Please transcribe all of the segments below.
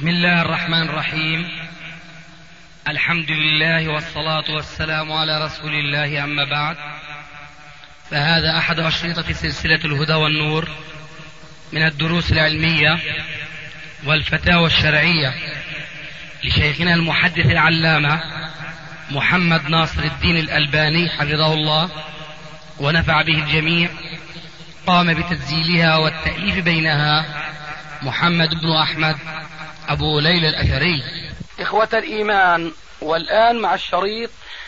بسم الله الرحمن الرحيم. الحمد لله والصلاة والسلام على رسول الله، أما بعد، فهذا أحد أشرطة سلسلة الهدى والنور من الدروس العلمية والفتاوى الشرعية لشيخنا المحدث العلامة محمد ناصر الدين الألباني حفظه الله ونفع به الجميع. قام بتسجيلها والتأليف بينها محمد بن أحمد أبو ليلى الأثري. إخوة الإيمان، والآن مع الشريط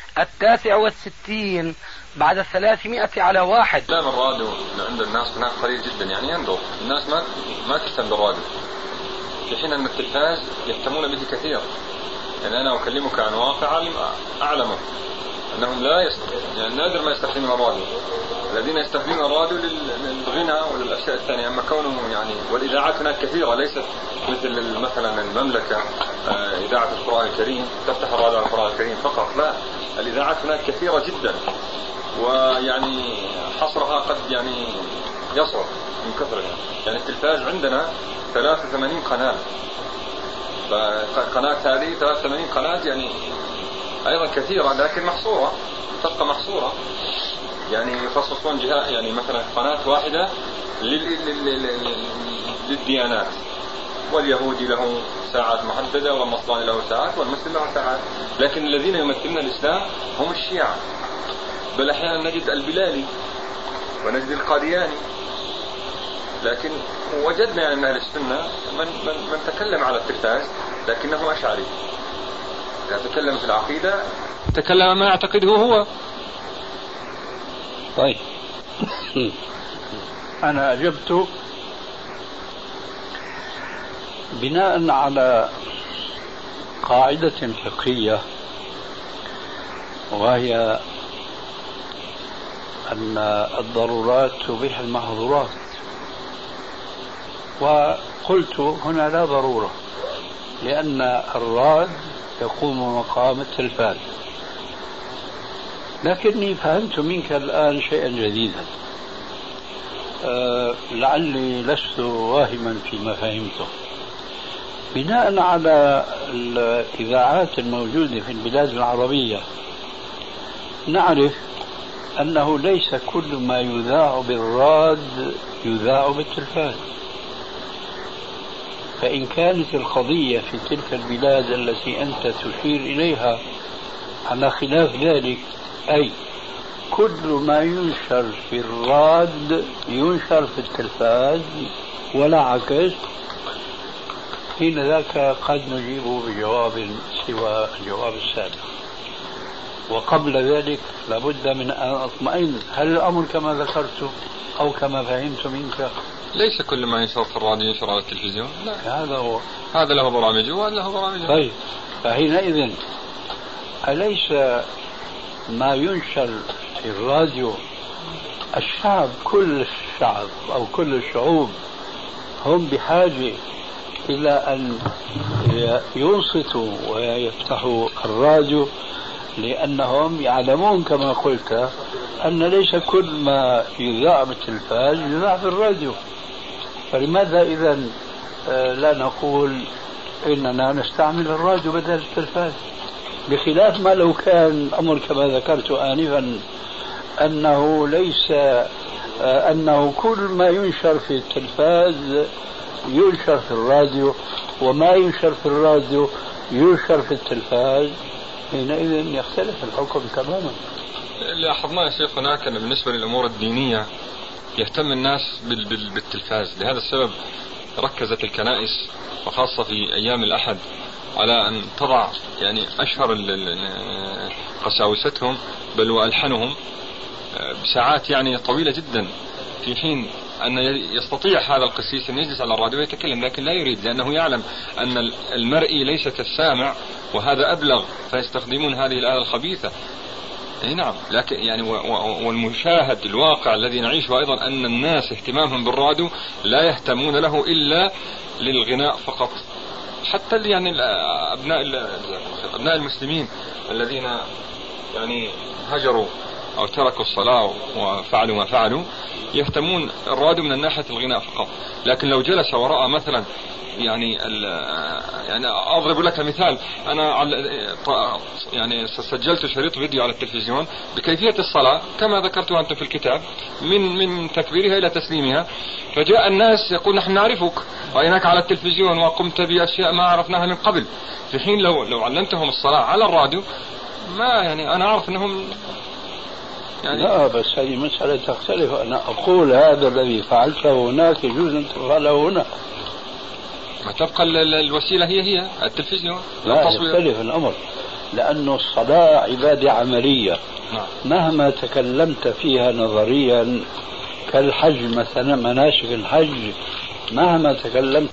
69 بعد 300 على 1. استخدام الراديو عند الناس هناك قليل جدا، يعني يندر الناس ما تهتم بالراديو، في حين أن التلفاز يهتمون به كثير. يعني أنا أكلمك عن واقع أعلمه أنهم يعني نادر ما يستخدمون الراديو. الذين يستخدمون الراديو للغنى وللأشياء الثانية، أما كونه يعني والإذاعات هناك كثيرة، ليست مثل مثلا المملكة إذاعة القرآن الكريم تفتح الراديو على القرآن الكريم فقط، لا، الإذاعات هناك كثيرة جدا، ويعني حصرها قد يعني يصعب من كثرها. يعني التلفاز عندنا 83 قناة، فقناة هذه 83 قناة يعني أيضا كثيرة، لكن محصورة، تبقى محصورة. يعني يخصصون جهة، يعني مثلا قناة واحدة للديانات، واليهودي له ساعات محددة، والنصراني له ساعات، والمسلم له ساعات. لكن الذين يمثلون الإسلام هم الشيعة، بل أحيانا نجد البلالي ونجد القادياني. لكن وجدنا يعني من أهل السنة من تكلم على التلفاز لكنه أشعري، يتكلم في العقيدة، تكلم ما يعتقده هو. طيب أنا أجبت بناء على قاعدة فقهية، وهي أن الضرورات تبيح المحظورات، وقلت هنا لا ضرورة، لأن الراد يقوم مقام التلفاز. لكني فهمت منك الآن شيئا جديدا، لعلي لست واهما فيما فهمته. بناء على الإذاعات الموجودة في البلاد العربية، نعرف أنه ليس كل ما يذاع بالراد يذاع بالتلفاز. فإن كانت القضية في تلك البلاد التي أنت تشير إليها على خلاف ذلك، أي كل ما ينشر في الراد ينشر في التلفاز ولا عكس، حين ذاك قد نجيب بجواب سوى الجواب السابق. وقبل ذلك لابد من أن أطمئن، هل الأمر كما ذكرت أو كما فهمت منك؟ ليس كل ما ينشر في الراديو ينشر على التلفزيون، لا، هذا هو، هذا له برامجه وهذا له برامجه. طيب، فحينئذ أليس ما ينشر في الراديو الشعب، كل الشعب أو كل الشعوب هم بحاجة إلى أن ينصتوا ويفتحوا الراديو، لأنهم يعلمون كما قلت أن ليس كل ما يذاع بالتلفاز يذاع في الراديو. فلماذا إذن لا نقول إننا نستعمل الراديو بدل التلفاز؟ بخلاف ما لو كان الأمر كما ذكرت آنفا، أنه ليس أنه كل ما ينشر في التلفاز ينشر في الراديو، وما ينشر في الراديو ينشر في التلفاز، حينئذ يختلف الحكم تماما. لاحظنا يا شيخ هناك أن بالنسبة للأمور الدينية يهتم الناس بالتلفاز. لهذا السبب ركزت الكنائس وخاصة في أيام الأحد على أن تضع يعني أشهر قساوستهم بل وألحنهم بساعات يعني طويلة جدا، في حين أن يستطيع هذا القسيس أن يجلس على الراديو ويتكلم، لكن لا يريد، لأنه يعلم أن المرئي ليس كالسامع، وهذا أبلغ، فيستخدمون هذه الآلة الخبيثة. نعم، لكن يعني والمشاهد الواقع الذي نعيشه أيضا أن الناس اهتمامهم بالراديو لا يهتمون له إلا للغناء فقط. حتى يعني أبناء المسلمين الذين يعني هجروا أو تركوا الصلاة وفعلوا ما فعلوا يهتمون الراديو من الناحية الغناء فقط. لكن لو جلس ورأى مثلا يعني أضرب لك مثال، أنا يعني سجلت شريط فيديو على التلفزيون بكيفية الصلاة كما ذكرتها أنت في الكتاب من تكبيرها إلى تسليمها، فجاء الناس يقول نحن نعرفك رأيناك على التلفزيون وقمت بأشياء ما عرفناها من قبل، في حين لو علمتهم الصلاة على الراديو ما يعني أنا أعرف أنهم يعني لا، بس هذه مسألة تختلف. أنا أقول هذا الذي فعلته هناك يجوز أن تفعله هنا. ما تبقى الوسيلة هي التلفزيون. لا، يختلف الأمر، لأن الصلاة عبادة عملية. نعم. مهما تكلمت فيها نظريا كالحج مثلا، مناسك الحج مهما تكلمت،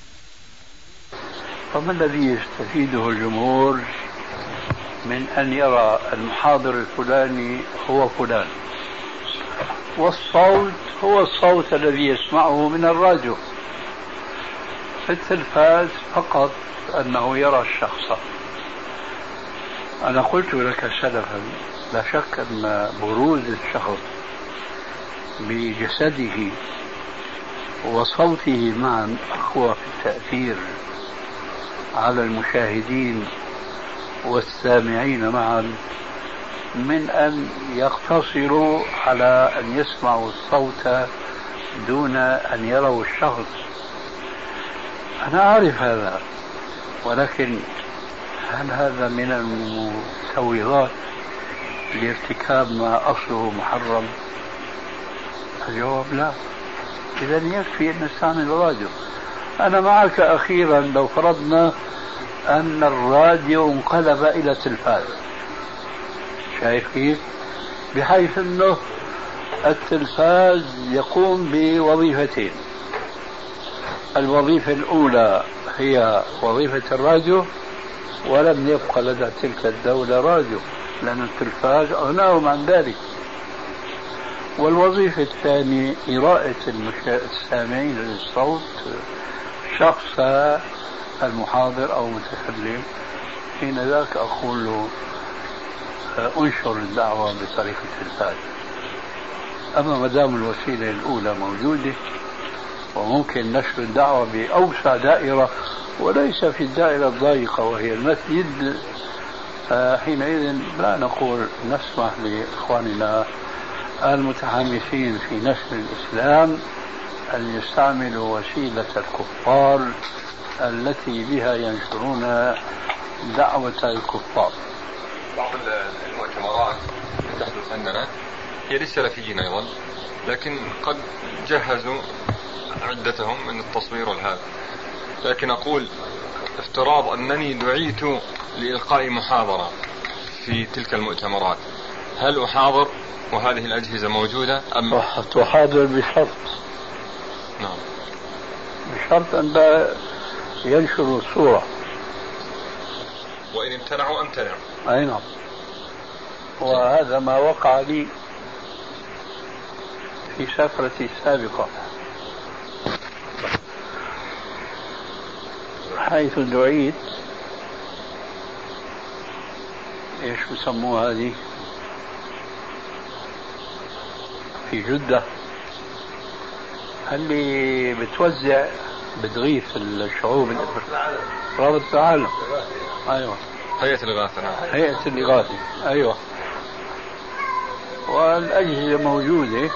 فما الذي يستفيده الجمهور من أن يرى المحاضر الفلاني هو فلان، والصوت هو الصوت الذي يسمعه من الراديو، في التلفاز فقط أنه يرى الشخص. أنا قلت لك سلفا لا شك أن بروز الشخص بجسده وصوته معا أقوى في التأثير على المشاهدين والسامعين معا من أن يقتصروا على أن يسمعوا الصوت دون أن يروا الشخص. أنا أعرف هذا، ولكن هل هذا من المسوغات لارتكاب ما أصله محرم؟ الجواب لا. إذا يكفي أن نستعمل الراديو. أنا معك أخيرا لو فرضنا أن الراديو انقلب إلى تلفاز، شايف كيف؟ بحيث أنه التلفاز يقوم بوظيفتين. الوظيفة الأولى هي وظيفة الراديو، ولم يبقى لدى تلك الدولة راديو لأن التلفاز أغناهم عن ذلك. والوظيفة الثانية إراءة السامعين للصوت شخص المحاضر أو متكلم. حين ذاك أقول له أنشر الدعوة بطريقة التلفاز. أما ما دام الوسيلة الأولى موجودة وممكن نشر الدعوة بأوسع دائرة وليس في الدائرة الضيقة وهي المسجد، حينئذ لا نقول نسمح لإخواننا المتحمسين في نشر الإسلام أن يستعملوا وسيلة الكفار التي بها ينشرون دعوة الكفار. بعض المؤتمرات تحدث عندنا هي للسلفيين أيضا، لكن قد جهزوا عدتهم من التصوير والهذا. لكن أقول افتراض أنني دعيت لإلقاء محاضرة في تلك المؤتمرات، هل أحاضر وهذه الأجهزة موجودة أم تحاضر بشرط؟ نعم، بشرط أن لا ينشروا الصورة، وإن امتنعوا أمتنع. أي نعم. وهذا ما وقع لي في سفرتي السابقة، حيث دعيت ايش بسموها هذه في جدة، اللي بتوزع بتغيث الشعوب، رابطة العالم. ايوه، هيئة الإغاثة. نعم، هيئة الإغاثة. ايوه، والأجهزة موجودة،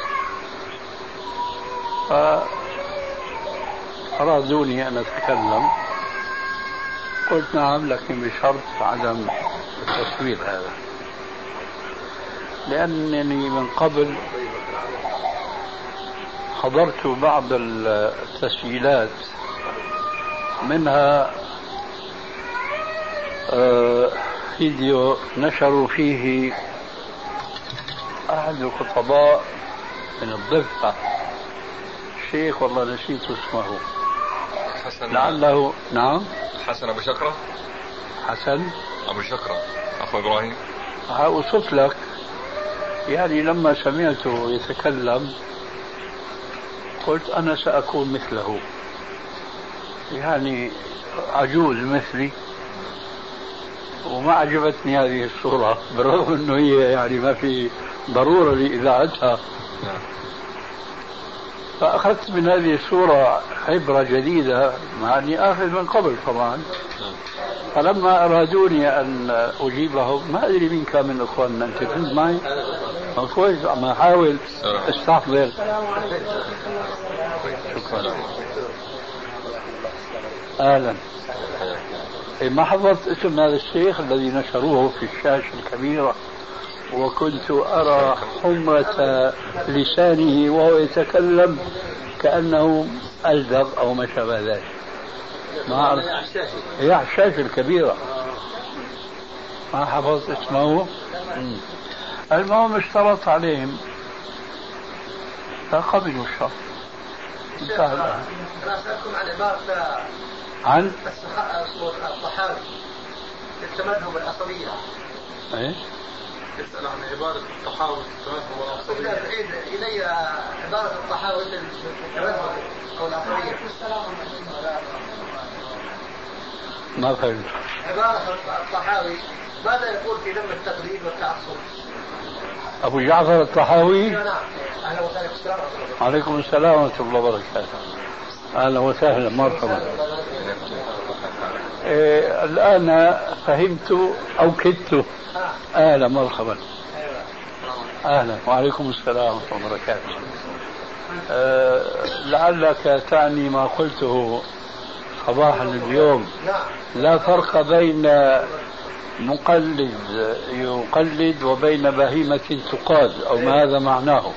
فأرادوني أن أتكلم. قلت نعم، لكن بشرط عدم التصوير هذا، لأنني من قبل حضرت بعض التسجيلات، منها فيديو نشروا فيه أحد الخطباء من الضفة، الشيخ والله نسيت اسمه، حسن لعله. نعم، حسن أبو شكرة. حسن أبو شكرة أخو إبراهيم. أوصف لك، يعني لما سمعته يتكلم قلت أنا سأكون مثله، يعني عجوز مثلي وما عجبتني هذه الصورة بالرغم أنه هي يعني ما في ضرورة لإذاعتها. فأخذت من هذه الصورة عبرة جديدة مع أني آخذ من قبل طبعا. فلما أرادوني أن أجيبهم ما أدري مين كان من إخواننا. أنت كنت معي؟ كويس عم أحاول استحضر. شكرا. أهلا. ما حضرت اسم هذا الشيخ الذي نشروه في الشاشة الكبيرة وكنت أرى حمرة لسانه وهو يتكلم كأنه ألدغ أو ما شابه ذلك. ما أعرف. هي على الشاشة الكبيرة. ما حفظت اسمه. المهم اشترط عليهم فقبلوا الشرط. انتهى الآن. أنا أسألكم عن عبارة عن الطحاوي التمذهب العصبية. ايه؟ يسأل عن عبارة الطحاوي التمذهب العصبية. تعيد إلي عبارة الطحاوي التمذهب أو العصبية. ما فهمت. عبارة الطحاوي ماذا يقول في ذم التقليد والتعصب؟ أبو جعفر الطحاوي. نعم. أهلا وسهلا. السلام عليكم. عليكم السلام ورحمة الله وبركاته. أهلا وسهلا مرحبا. الآن فهمت أو كدت. أهلا مرحبا. أهلا وعليكم السلام ورحمة الله وبركاته. لعلك تعني ما قلته صباحا اليوم. لا فرق بين مقلد يقلد وبين بهيمة تقاد أو ما هذا معناه.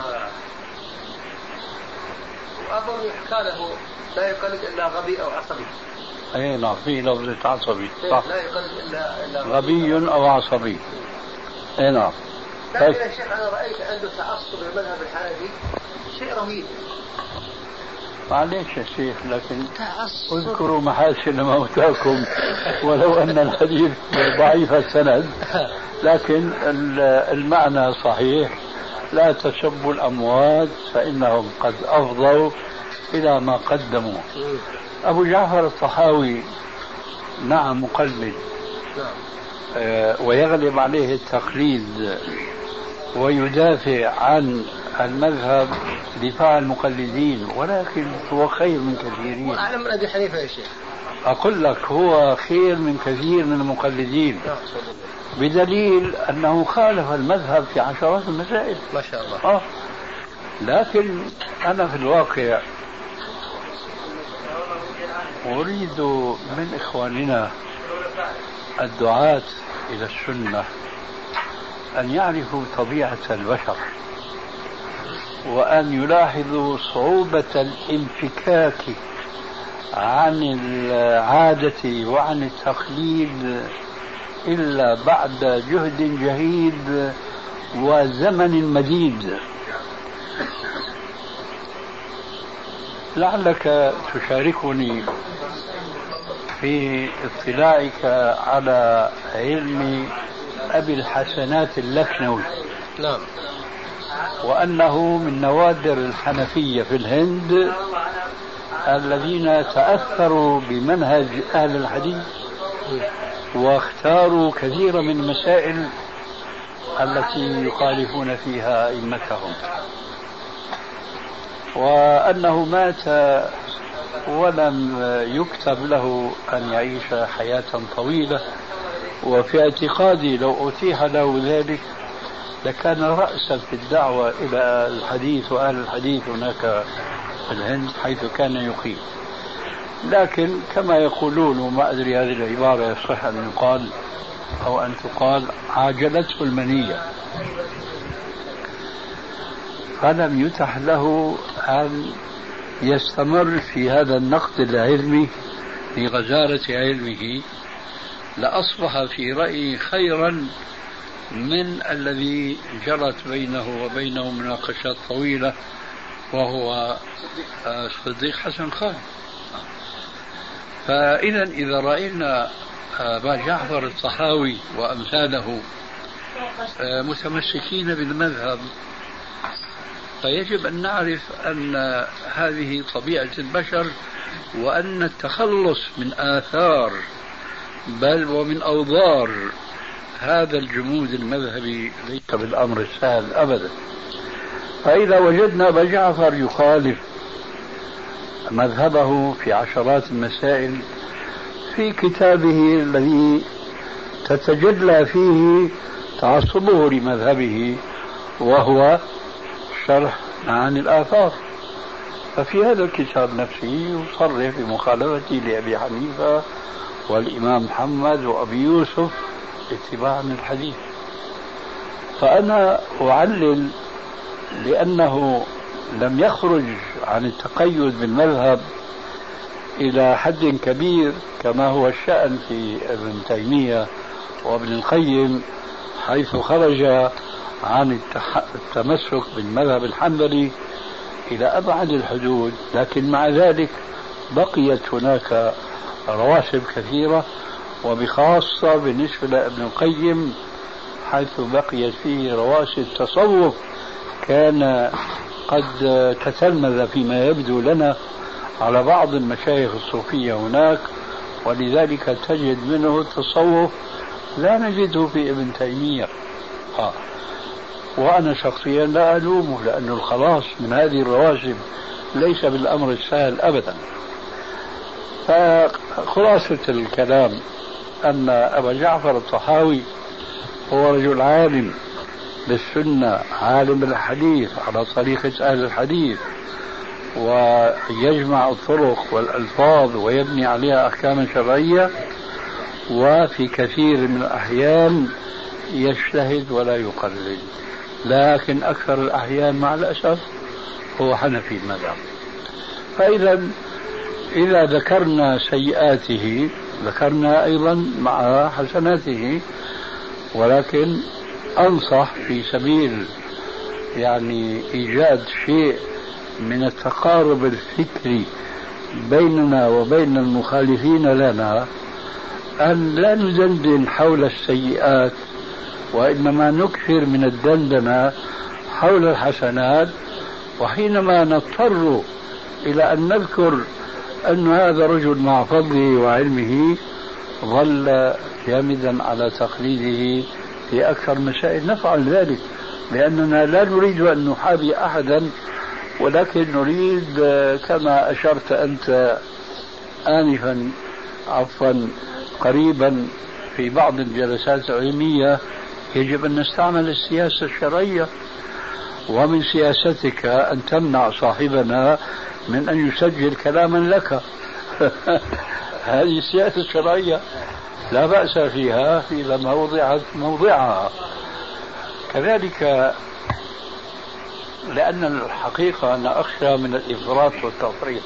وأظن يحكى له لا يقلد إلا غبي أو عصبي. أي نعم في لفظة عصبي صح. لا يقلد إلا غبي أو عصبي. أي نعم. لكن يا شيخ أنا رأيت عنده تعصب للمذهب الحنفي شيء رهيب. معليش يا شيخ لكن اذكروا محاسن موتاكم ولو أن الحديث ضعيف السند لكن المعنى صحيح. لا تسبوا الأموات فإنهم قد أفضوا إلى ما قدموا. أبو جعفر الطحاوي نعم مقلد ويغلب عليه التقليد ويدافع عن المذهب دفاع المقلدين ولكن هو خير من كثيرين. وأعلم من أبي حنيفة يا شيخ. أقول لك هو خير من كثير من المقلدين بدليل أنه خالف المذهب في عشرات المسائل ما شاء الله. لكن أنا في الواقع أريد من إخواننا الدعاة إلى السنة أن يعرفوا طبيعة البشر وأن يلاحظوا صعوبة الانفكاك عن العادة وعن التقليد إلا بعد جهد جهيد وزمن مديد. لعلك تشاركني في اطلاعك على علم أبي الحسنات اللكنوي. نعم. وأنه من نوادر الحنفية في الهند الذين تأثروا بمنهج أهل الحديث واختاروا كثيرا من المسائل التي يخالفون فيها أئمتهم. وأنه مات ولم يكتب له أن يعيش حياة طويلة. وفي اعتقادي لو أتيح له ذلك لكان رأسا في الدعوة إلى الحديث وأهل الحديث هناك في الهند حيث كان يقيم. لكن كما يقولون وما أدري هذه العبارة يصح أن يقال أو أن تقال عاجلته المنية فلم يتح له أن يستمر في هذا النقد العلمي لغزارة علمه لأصبح في رأيي خيرا من الذي جرت بينه وبينه مناقشات طويلة وهو صديق حسن خان. فإذا إذا رأينا أبا جعفر الطحاوي وأمثاله متمسكين بالمذهب فيجب أن نعرف أن هذه طبيعة البشر وأن التخلص من آثار بل ومن أوضار هذا الجمود المذهبي ليس بالأمر السهل أبدا. فإذا وجدنا أبا جعفر يخالف مذهبه في عشرات المسائل في كتابه الذي تتجلى فيه تعصبه لمذهبه وهو شرح معاني الآثار، ففي هذا الكتاب نفسه يصرح بمخالفته لأبي حنيفة والإمام محمد وأبي يوسف اتباعا للحديث. فأنا أعلل لأنه لم يخرج عن التقيد بالمذهب إلى حد كبير كما هو الشأن في ابن تيمية وابن القيم، حيث خرج عن التمسك بالمذهب الحنبلي إلى أبعد الحدود، لكن مع ذلك بقيت هناك رواسب كثيرة، وبخاصة بالنسبة لابن القيم حيث بقيت فيه رواسب تصوف كان قد تتلمذ فيما يبدو لنا على بعض المشايخ الصوفية هناك، ولذلك تجد منه التصوف لا نجده في ابن تيمية. وأنا شخصيا لا ألومه، لأن الخلاص من هذه الرواسب ليس بالأمر السهل أبدا. فخلاصة الكلام أن أبا جعفر الطحاوي هو رجل عالم بالسنة، عالم بالحديث على طريقة أهل الحديث، ويجمع الطرق والألفاظ ويبني عليها أحكاما شرعية، وفي كثير من الأحيان يجتهد ولا يقلد، لكن أكثر الأحيان مع الأسف هو حنفي المذهب. فإذا إذا ذكرنا سيئاته ذكرنا أيضا مع حسناته، ولكن أنصح في سبيل يعني إيجاد شيء من التقارب الفكري بيننا وبين المخالفين لنا أن لا ندندن حول السيئات، وإنما نكثر من الدندنة حول الحسنات. وحينما نضطر إلى أن نذكر أن هذا رجل مع فضله وعلمه ظل جامدا على تقليده في أكثر المسائل، نفعل ذلك، لأننا لا نريد أن نحابي أحدا، ولكن نريد كما أشرت أنت آنفا قريبا في بعض الجلسات العلمية يجب أن نستعمل السياسة الشرعية، ومن سياستك أن تمنع صاحبنا من أن يسجل كلاما لك. هذه السياسة الشرعية لا بأس فيها إذا ما وضعت موضعها. كذلك لأن الحقيقة أنا أخشى من الإفراط والتفريط،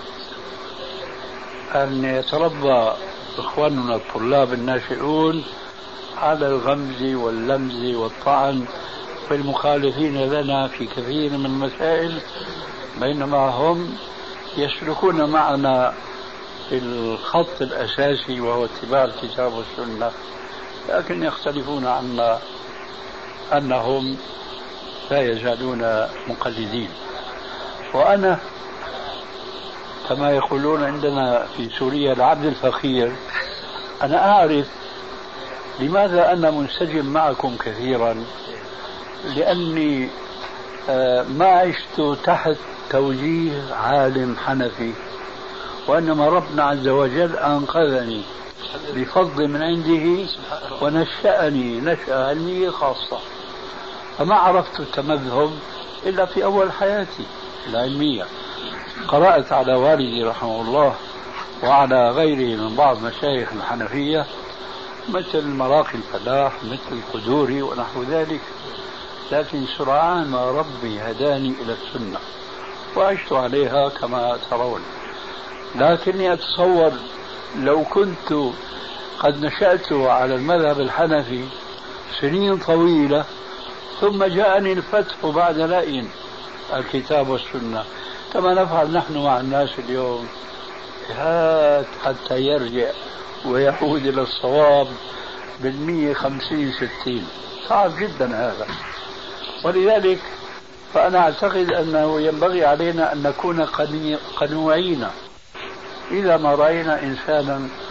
أن يتربى إخواننا الطلاب الناشئون على الغمز واللمز والطعن في المخالفين لنا في كثير من المسائل، بينما هم يسلكون معنا في الخط الأساسي وهو اتباع الكتاب والسنة، لكن يختلفون عنا أنهم لا يزالون مقلدين. وأنا كما يقولون عندنا في سوريا العبد الفقير، أنا أعرف لماذا أنا منسجم معكم كثيرا، لأني ما عشت تحت توجيه عالم حنفي، وإنما ربنا عز وجل أنقذني بفضل من عنده ونشأني نشأة علمية خاصة، فما عرفت التمذهب إلا في أول حياتي العلمية. قرأت على والدي رحمه الله وعلى غيره من بعض مشايخ الحنفية مثل مراقي الفلاح مثل القدوري ونحو ذلك، لكن سرعان ما ربي هداني إلى السنة وعشت عليها كما ترون. لكني أتصور لو كنت قد نشأت على المذهب الحنفي سنين طويلة ثم جاءني الفتح بعد لئن الكتاب والسنة، كما نفعل نحن مع الناس اليوم، هات حتى يرجع ويعود إلى الصواب 150-60، صعب جدا هذا. ولذلك فأنا أعتقد أنه ينبغي علينا أن نكون قنوعين إذا ما رأينا إنسانا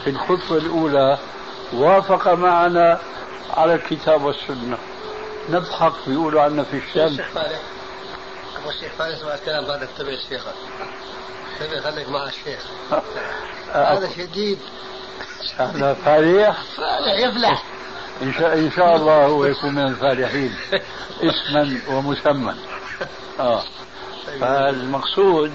في الخطوة الأولى وافق معنا على الكتاب والسنة، نضحك بيقولوا عنا في الشام. أبو الشيخ فارس مع الكلام بعد اتبع الشيخ، خليك مع الشيخ. هذا شديد. هذا فالح يفلح إن شاء الله هو يكون من الفالحين اسما ومسمى. فالمقصود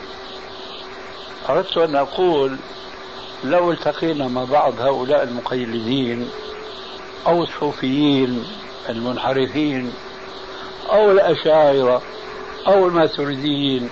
أردت أن أقول لو التقينا مع بعض هؤلاء المقيدين أو الصوفيين المنحرفين أو الأشاعرة أو الماتريديين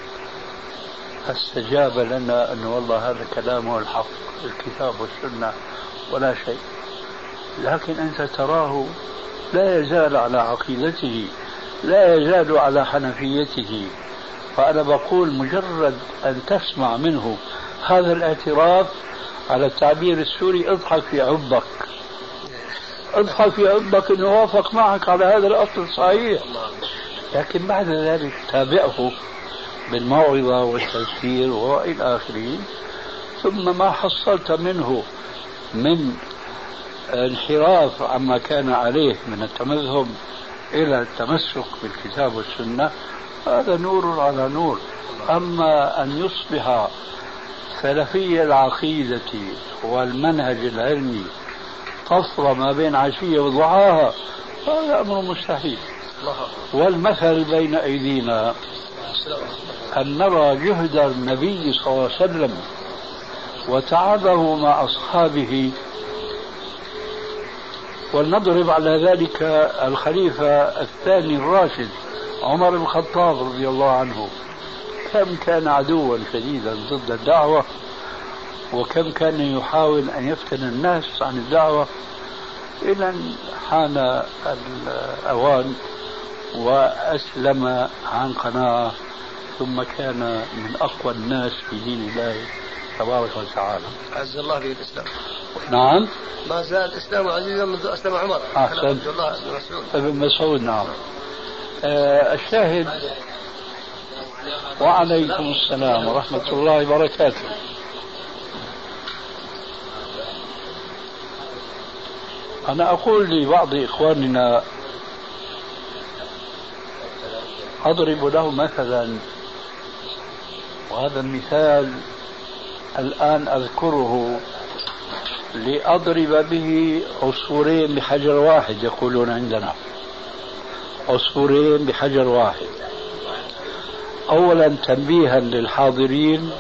فاستجاب لنا أن والله هذا كلامه الحق، الكتاب والسنة ولا شيء، لكن أنت تراه لا يزال على عقيدته، لا يزال على حنفيته. فأنا بقول مجرد أن تسمع منه هذا الاعتراف، على التعبير السوري اضحك في عبك، اضحك في عبك أنه وافق معك على هذا الأصل الصحيح. لكن بعد ذلك تابعه بالموعظة والتذكير وإلى آخره، ثم ما حصلت منه من انحراف عما كان عليه من التمذهب إلى التمسك بالكتاب والسنة، هذا نور على نور. أما أن يصبح سلفي العقيدة والمنهج العلمي طفرة ما بين عشية وضحاها، هذا أمر مستحيل. والمثل بين أيدينا أن نرى جهد النبي صلى الله عليه وسلم وتعبه مع أصحابه، ولنضرب على ذلك الخليفة الثاني الراشد عمر بن الخطاب رضي الله عنه، كم كان عدوا شديدا ضد الدعوة، وكم كان يحاول أن يفتن الناس عن الدعوة، إلى أن حان الأوان وأسلم عن قناعة، ثم كان من أقوى الناس في دين الله تبارك وتعالى. عز الله به الإسلام. نعم، ما زال الإسلام عزيزا منذ أسلم عمر. أحسن. ابن مسعود. نعم. الشاهد. وعليكم السلام ورحمة الله وبركاته. أنا أقول لبعض إخواننا أضرب له مثلا، وهذا المثال الآن أذكره لأضرب به عصفورين بحجر واحد، يقولون عندنا عصفورين بحجر واحد. أولا تنبيها للحاضرين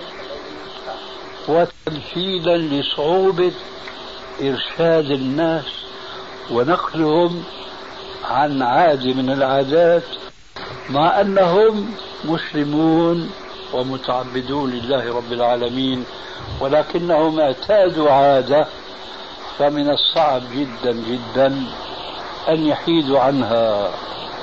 وتمثيلا لصعوبة إرشاد الناس ونقلهم عن عادة من العادات، مع أنهم مسلمون ومتعبدون لله رب العالمين، ولكنهم اعتادوا عادة، فمن الصعب جدا جدا أن يحيدوا عنها.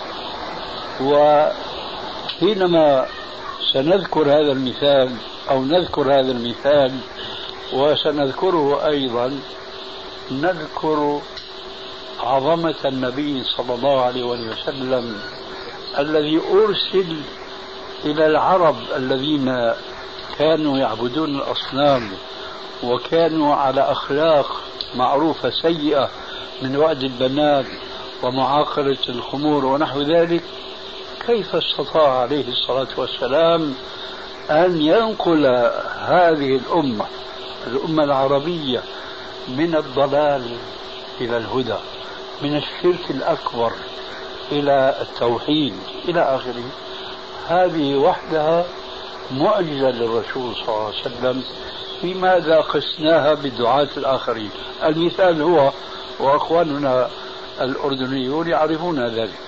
وحينما سنذكر هذا المثال أو نذكر هذا المثال وسنذكره أيضا، نذكر عظمة النبي صلى الله عليه وسلم الذي أرسل إلى العرب الذين كانوا يعبدون الأصنام وكانوا على أخلاق معروفة سيئة من وأد البنات ومعاقرة الخمور ونحو ذلك. كيف استطاع عليه الصلاة والسلام أن ينقل هذه الأمة العربية من الضلال إلى الهدى، من الشرك الأكبر إلى التوحيد إلى آخره؟ هذه وحدها معجزة للرسول صلى الله عليه وسلم. لماذا قسناها بالدعاة الآخرين؟ المثال هو، وأخواننا الأردنيون يعرفون ذلك.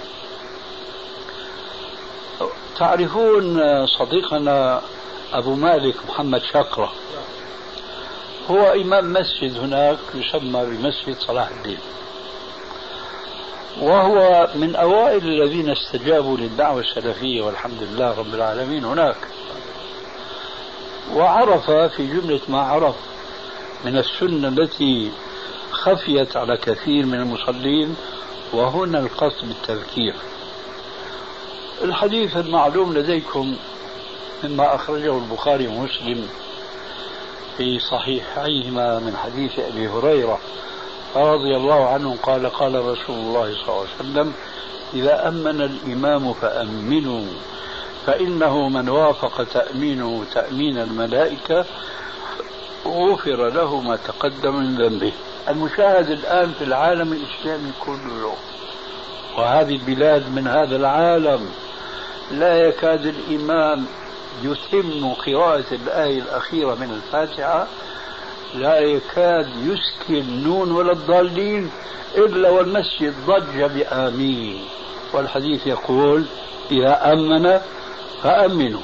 تعرفون صديقنا أبو مالك محمد شاكرة، هو إمام مسجد هناك يسمى بمسجد صلاح الدين، وهو من أوائل الذين استجابوا للدعوة السلفية والحمد لله رب العالمين هناك. وعرف في جملة ما عرف من السنة التي خفيت على كثير من المصلين، وهنا القصد بالتذكير. الحديث المعلوم لديكم مما أخرجه البخاري ومسلم في صحيحيهما من حديث أبي هريرة رضي الله عنه قال قال رسول الله صلى الله عليه وسلم: إذا أمن الإمام فأمنوا، فإنه من وافق تأمينه تأمين الملائكة غفر له ما تقدم من ذنبه. المشاهد الآن في العالم الإسلامي كله، وهذه البلاد من هذا العالم، لا يكاد الإمام يتم قراءة الآية الأخيرة من الفاتحة، لا يكاد يسكن النون ولا الضالين إلا والمسجد ضج بآمين. والحديث يقول: إذا أمن فأمنوا.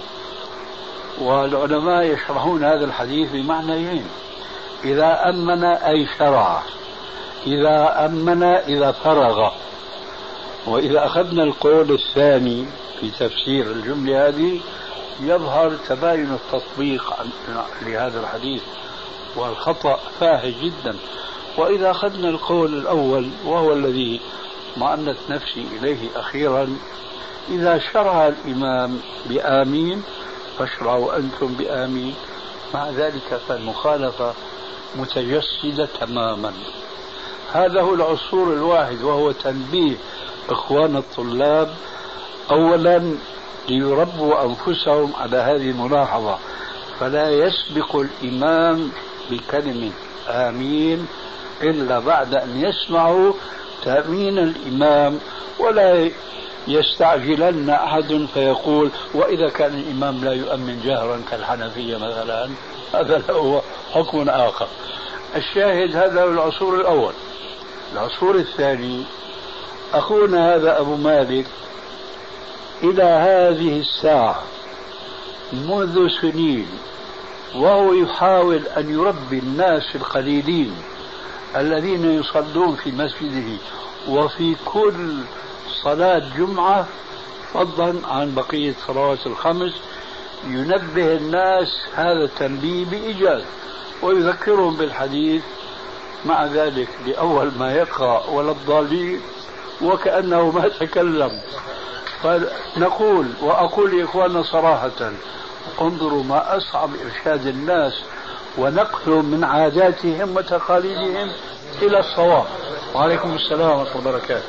والعلماء يشرحون هذا الحديث بمعنيين: إذا أمن أي شرع، إذا أمن إذا فرغ. وإذا أخذنا القول الثاني في تفسير الجملة هذه يظهر تباين التطبيق لهذا الحديث، والخطأ فاحش جدا. وإذا أخذنا القول الأول وهو الذي معنت نفسي إليه أخيرا: إذا شرع الإمام بآمين فاشرعوا أنتم بآمين. مع ذلك فالمخالفة متجسدة تماما. هذا هو العصور الواحد، وهو تنبيه إخوان الطلاب أولا ليربوا أنفسهم على هذه الملاحظة، فلا يسبق الإمام بكلمة آمين إلا بعد أن يسمعوا تأمين الإمام، ولا يستعجلن أحد فيقول: وإذا كان الإمام لا يؤمن جهرا كالحنفية مثلا، هذا هو حكم آخر. الشاهد هذا هو العصور الأول. العصور الثاني، أخونا هذا أبو مالك إلى هذه الساعة منذ سنين وهو يحاول أن يربي الناس القليلين الذين يصلون في مسجده وفي كل صلاة جمعة فضلا عن بقية صلوات الخمس، ينبه الناس هذا التنبيه بإيجاز ويذكرهم بالحديث. مع ذلك لأول ما يقرأ ولا الضالين وكأنه ما تكلم. فنقول وأقول لإخواننا صراحة: انظروا ما أصعب إرشاد الناس ونقلهم من عاداتهم وتقاليدهم إلى الصواب. وعليكم السلام ورحمة الله وبركاته.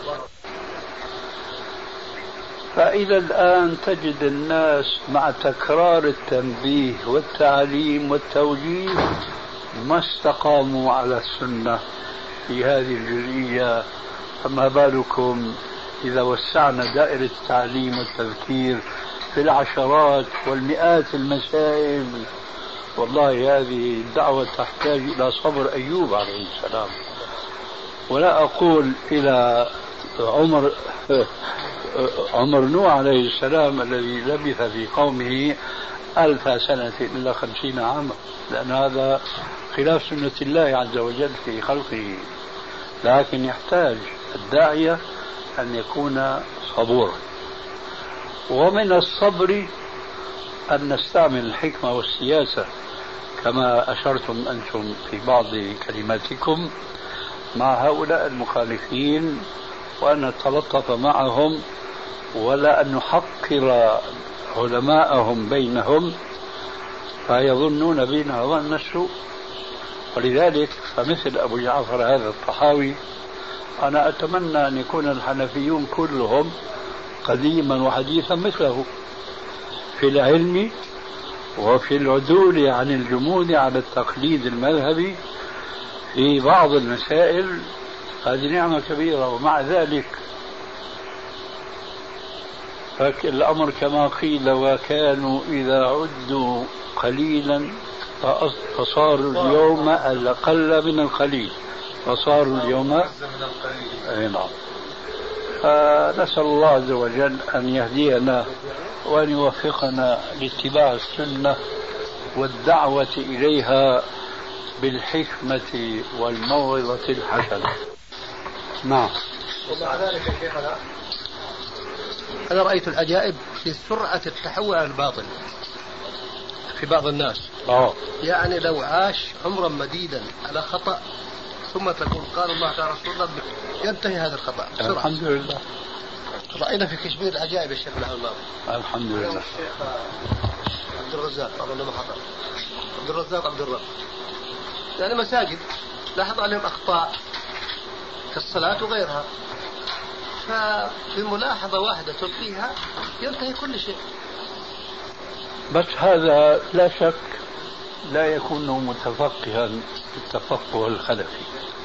فإلى الآن تجد الناس مع تكرار التنبيه والتعليم والتوجيه ما استقاموا على السنة في هذه الجزئية، فما بالكم إذا وسعنا دائرة التعليم والتذكير في العشرات والمئات المسائل. والله هذه الدعوة تحتاج إلى صبر أيوب عليه السلام، ولا أقول إلى عمر نوح عليه السلام الذي لبث في قومه 1000 سنة إلا 50 عاما، لأن هذا خلاف سنة الله عز وجل في خلقه. لكن يحتاج الداعية أن يكون صبورا، ومن الصبر أن نستعمل الحكمة والسياسة كما أشرتم أنتم في بعض كلماتكم مع هؤلاء المخالفين، وأن نتلطف معهم ولا أن نحقر علماءهم بينهم فيظنون بنا ظن السوء. ولذلك فمثل أبو جعفر هذا الطحاوي أنا أتمنى أن يكون الحنفيون كلهم قديما وحديثا مثله في العلم وفي العدول عن الجمود على التقليد المذهبي في بعض المسائل. هذه نعمة كبيرة. ومع ذلك الأمر كما قيل: وكانوا إذا عدوا قليلا فصاروا اليوم الأقل من القليل، فصاروا اليوم نعم. فنسأل الله عز وجل أن يهدينا وأن يوفقنا لاتباع السنة والدعوة إليها بالحكمة والموعظة الحسنة. نعم. ومع ذلك يا شيخنا أنا رأيت العجائب في سرعة التحول على الباطل في بعض الناس. يعني لو عاش عمرا مديدا على خطأ ثم تقول قال الله تعالى رسول الله، ينتهي هذا الخطأ بسرعة. الحمد لله. رأينا في كشمير العجائب يا شيخ العام الماضي. الحمد لله. الشيخ عبد الرزاق أظن ما حضر. عبد الرزاق عبد الرب. يعني مساجد لاحظ عليهم أخطاء في الصلاة وغيرها. ففي ملاحظة واحدة تلقيها ينتهي كل شيء. بس هذا لا شك لا يكون متفقها التفقه الخلفي،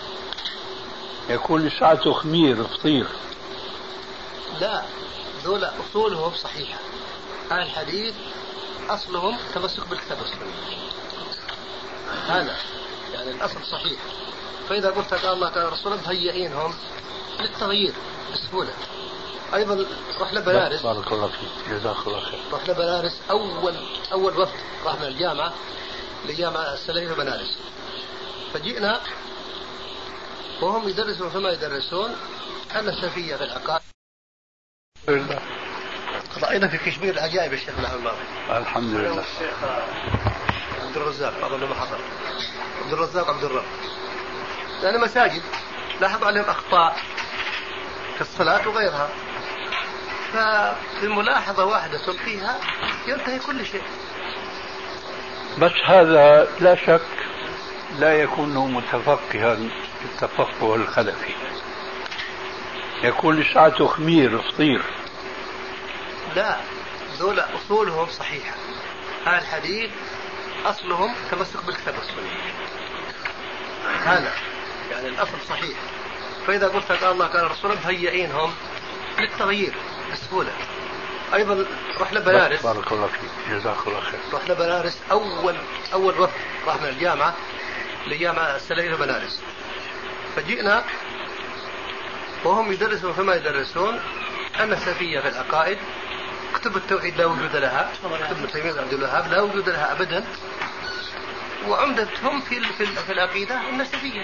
يكون لساعته خمير فطير. لا، ذولا أصولهم صحيحة. هذا الحديث أصلهم تمسك بالكتاب والسنة، هذا يعني الأصل صحيح. فإذا قلت قال الله تعالى رسوله مهيئينهم للتغيير بسهولة. أيضا رحنا بنارس، بارك الله فيك جزاك الله خير. رحنا بنارس أول وفد راح من الجامعة لجامعة السلفية بنارس، فجئنا وهم يدرسون كما يدرسون أن السلفية في العقائد. رأينا في كشمير العجائب يا شيخ العام الماضي. الحمد لله. الشيخ عبد الرزاق أظن ما حضر. عبد الرزاق عبد الرب. يعني مساجد لاحظ عليهم أخطاء في الصلاة وغيرها. ففي ملاحظة واحدة تلقيها ينتهي كل شيء. بس هذا لا شك لا يكون متفقها التفقه الخلفي، يكون لساعته خمير فطير. لا، ذولا أصولهم صحيحة. هذا الحديث أصلهم تمسك بالكتاب والسنة، هذا يعني الأصل صحيح. فإذا قلت قال الله قال رسوله مهيئينهم للتغيير بسهولة. أيضا رحنا بنارس، بارك الله فيك جزاك الله خير. رحنا بنارس أول وفد راح من الجامعة لجامعة السلفية بنارس، فجئنا وهم يدرسون كما يدرسون أن السلفية في العقائد كتب التوحيد لا وجود لها، كتب ابن تيمية عبد الوهاب لا وجود لها أبدا، وعمدتهم في العقيدة النسبية.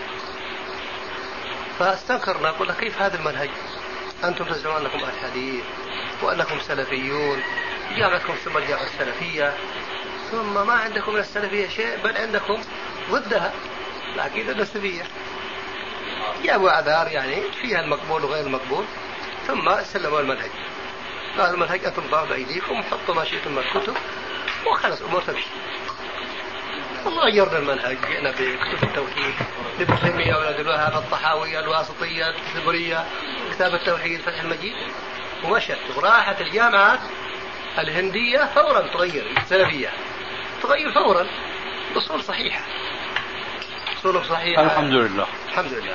فاستنكرنا قلنا كيف هذا المنهج؟ أنتم تزعمون أنكم أهل حديث وأنكم سلفيون، جامعتكم ثم الجامعة السلفية، ثم ما عندكم من السلفية شيء، بل عندكم ضدها العقيدة النسبية. جابوا أعذار يعني فيها المقبول وغير المقبول، ثم سلموا المنهج. قالوا المنهج أنتم ضعوا بأيديكم، حطوا ما شئتم من الكتب وخلص أمور تمشي. وغيرنا المنهج، جئنا بكتب التوحيد لابن تيمية وعبد الوهاب، الطحاوية، الواسطية، الزبرية، كتاب التوحيد، فتح المجيد، ومشت. وراحت الجامعات الهندية فورا تغير السلفية، تغير فورا. أصول صحيحة، أصول صحيحة الحمد لله. الحمد لله.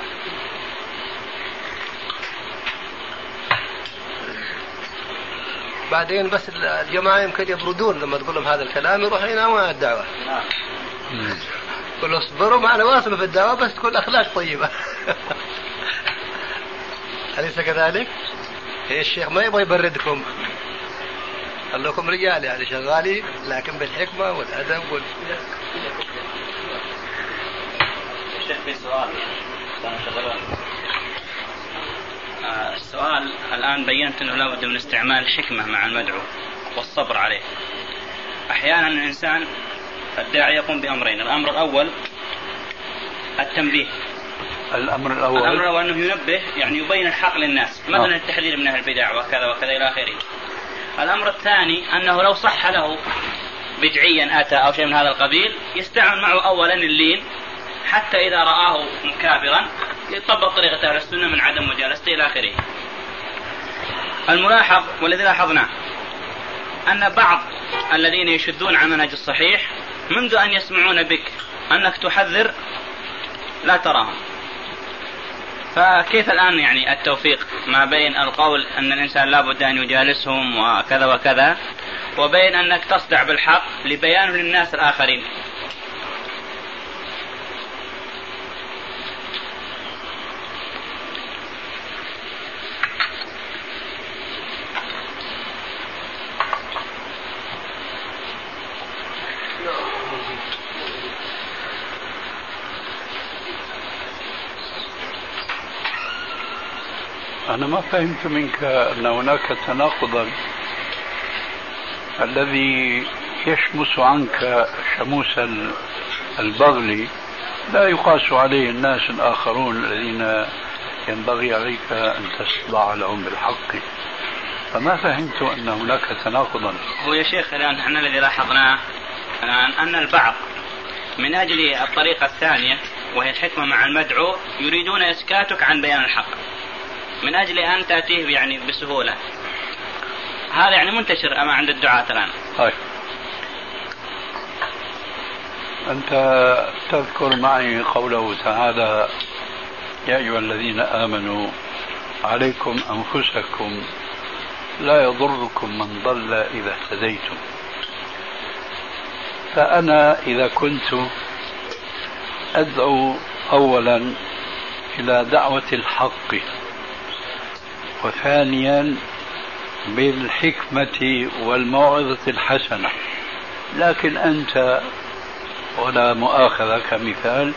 بعدين بس الجماعة يمكن يبردون لما تقول لهم هذا الكلام، يروحون ينامون عن الدعوة. قلوا اصبروا معنا واصلوا في الدعوة بس تكون أخلاق طيبة. أليس كذلك؟ الشيخ ما يبغى يبردكم، قال لكم رجال يعني شغالين لكن بالحكمة والأدب الشيخ في سؤال السؤال الآن بينت أنه لا بد من استعمال الحكمة مع المدعو والصبر عليه. أحيانا الإنسان الداعي يقوم بأمرين. الأمر الأول التنبيه، الأمر الأول أنه ينبه يعني يبين الحق للناس، مثلا التحذير من أهل البدع وكذا وكذا إلى آخره. الأمر الثاني أنه لو صح له بدعيا أتى أو شيء من هذا القبيل يستعمل معه أولا اللين، حتى إذا رآه مكابرا يطبق طريقة أهل السنة من عدم مجالسته إلى آخره. الملاحظ والذي لاحظناه أن بعض الذين يشدون عن المنهج الصحيح منذ أن يسمعون بك أنك تحذر لا تراهم. فكيف الآن يعني التوفيق ما بين القول أن الإنسان لا بد أن يجالسهم وكذا وكذا، وبين أنك تصدع بالحق لبيانه للناس الآخرين؟ أنا ما فهمت منك أن هناك تناقضا الذي يشمس عنك شموس البغل لا يقاس عليه الناس الآخرون الذين ينبغي عليك أن تخضع لهم بالحق، فما فهمت أن هناك تناقضا. هو يا شيخ الآن نحن الذي لاحظناه الآن أن البعض من أجل الطريقة الثانية وهي الحكمة مع المدعو يريدون إسكاتك عن بيان الحق من أجل أن تأتيه يعني بسهولة. هذا يعني منتشر أما عند الدعاة الآن. طيب أنت تذكر معي قوله تعالى: يا أيها الذين آمنوا عليكم أنفسكم لا يضركم من ضل إذا اهتديتم. فأنا إذا كنت أدعو أولا إلى دعوة الحق، وثانيا بالحكمة والموعظة الحسنة، لكن أنت ولا مؤاخذة كمثال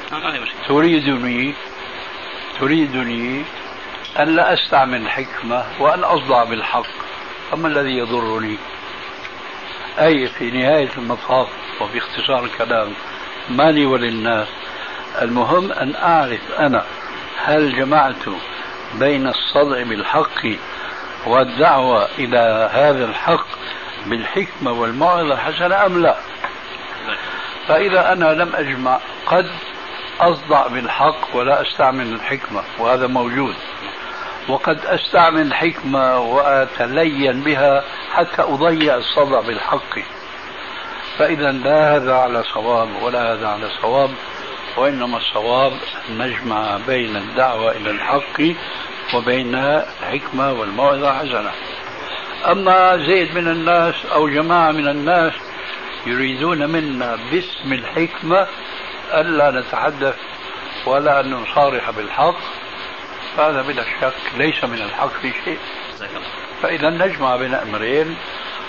تريدني أن لا أستعمل الحكمة وأن أصدع بالحق، أما الذي يضرني؟ أي في نهاية المطاف وباختصار الكلام ما لي وللناس، المهم أن أعرف أنا هل جمعت بين الصدع بالحق والدعوة إلى هذا الحق بالحكمة والموعظة الحسنة أم لا. فإذا أنا لم أجمع قد أصدع بالحق ولا أستعمل الحكمة، وهذا موجود، وقد أستعمل الحكمة وأتلين بها حتى أضيع الصدع بالحق. فإذا لا هذا على صواب ولا هذا على صواب، وإنما الصواب أن نجمع بين الدعوة إلى الحق وبين الحكمة والموعظة الحسنة. أما زيد من الناس أو جماعة من الناس يريدون منا باسم الحكمة ألا نتحدث ولا أن نصارح بالحق، فهذا بلا شك ليس من الحق في شيء. فإذا نجمع بين أمرين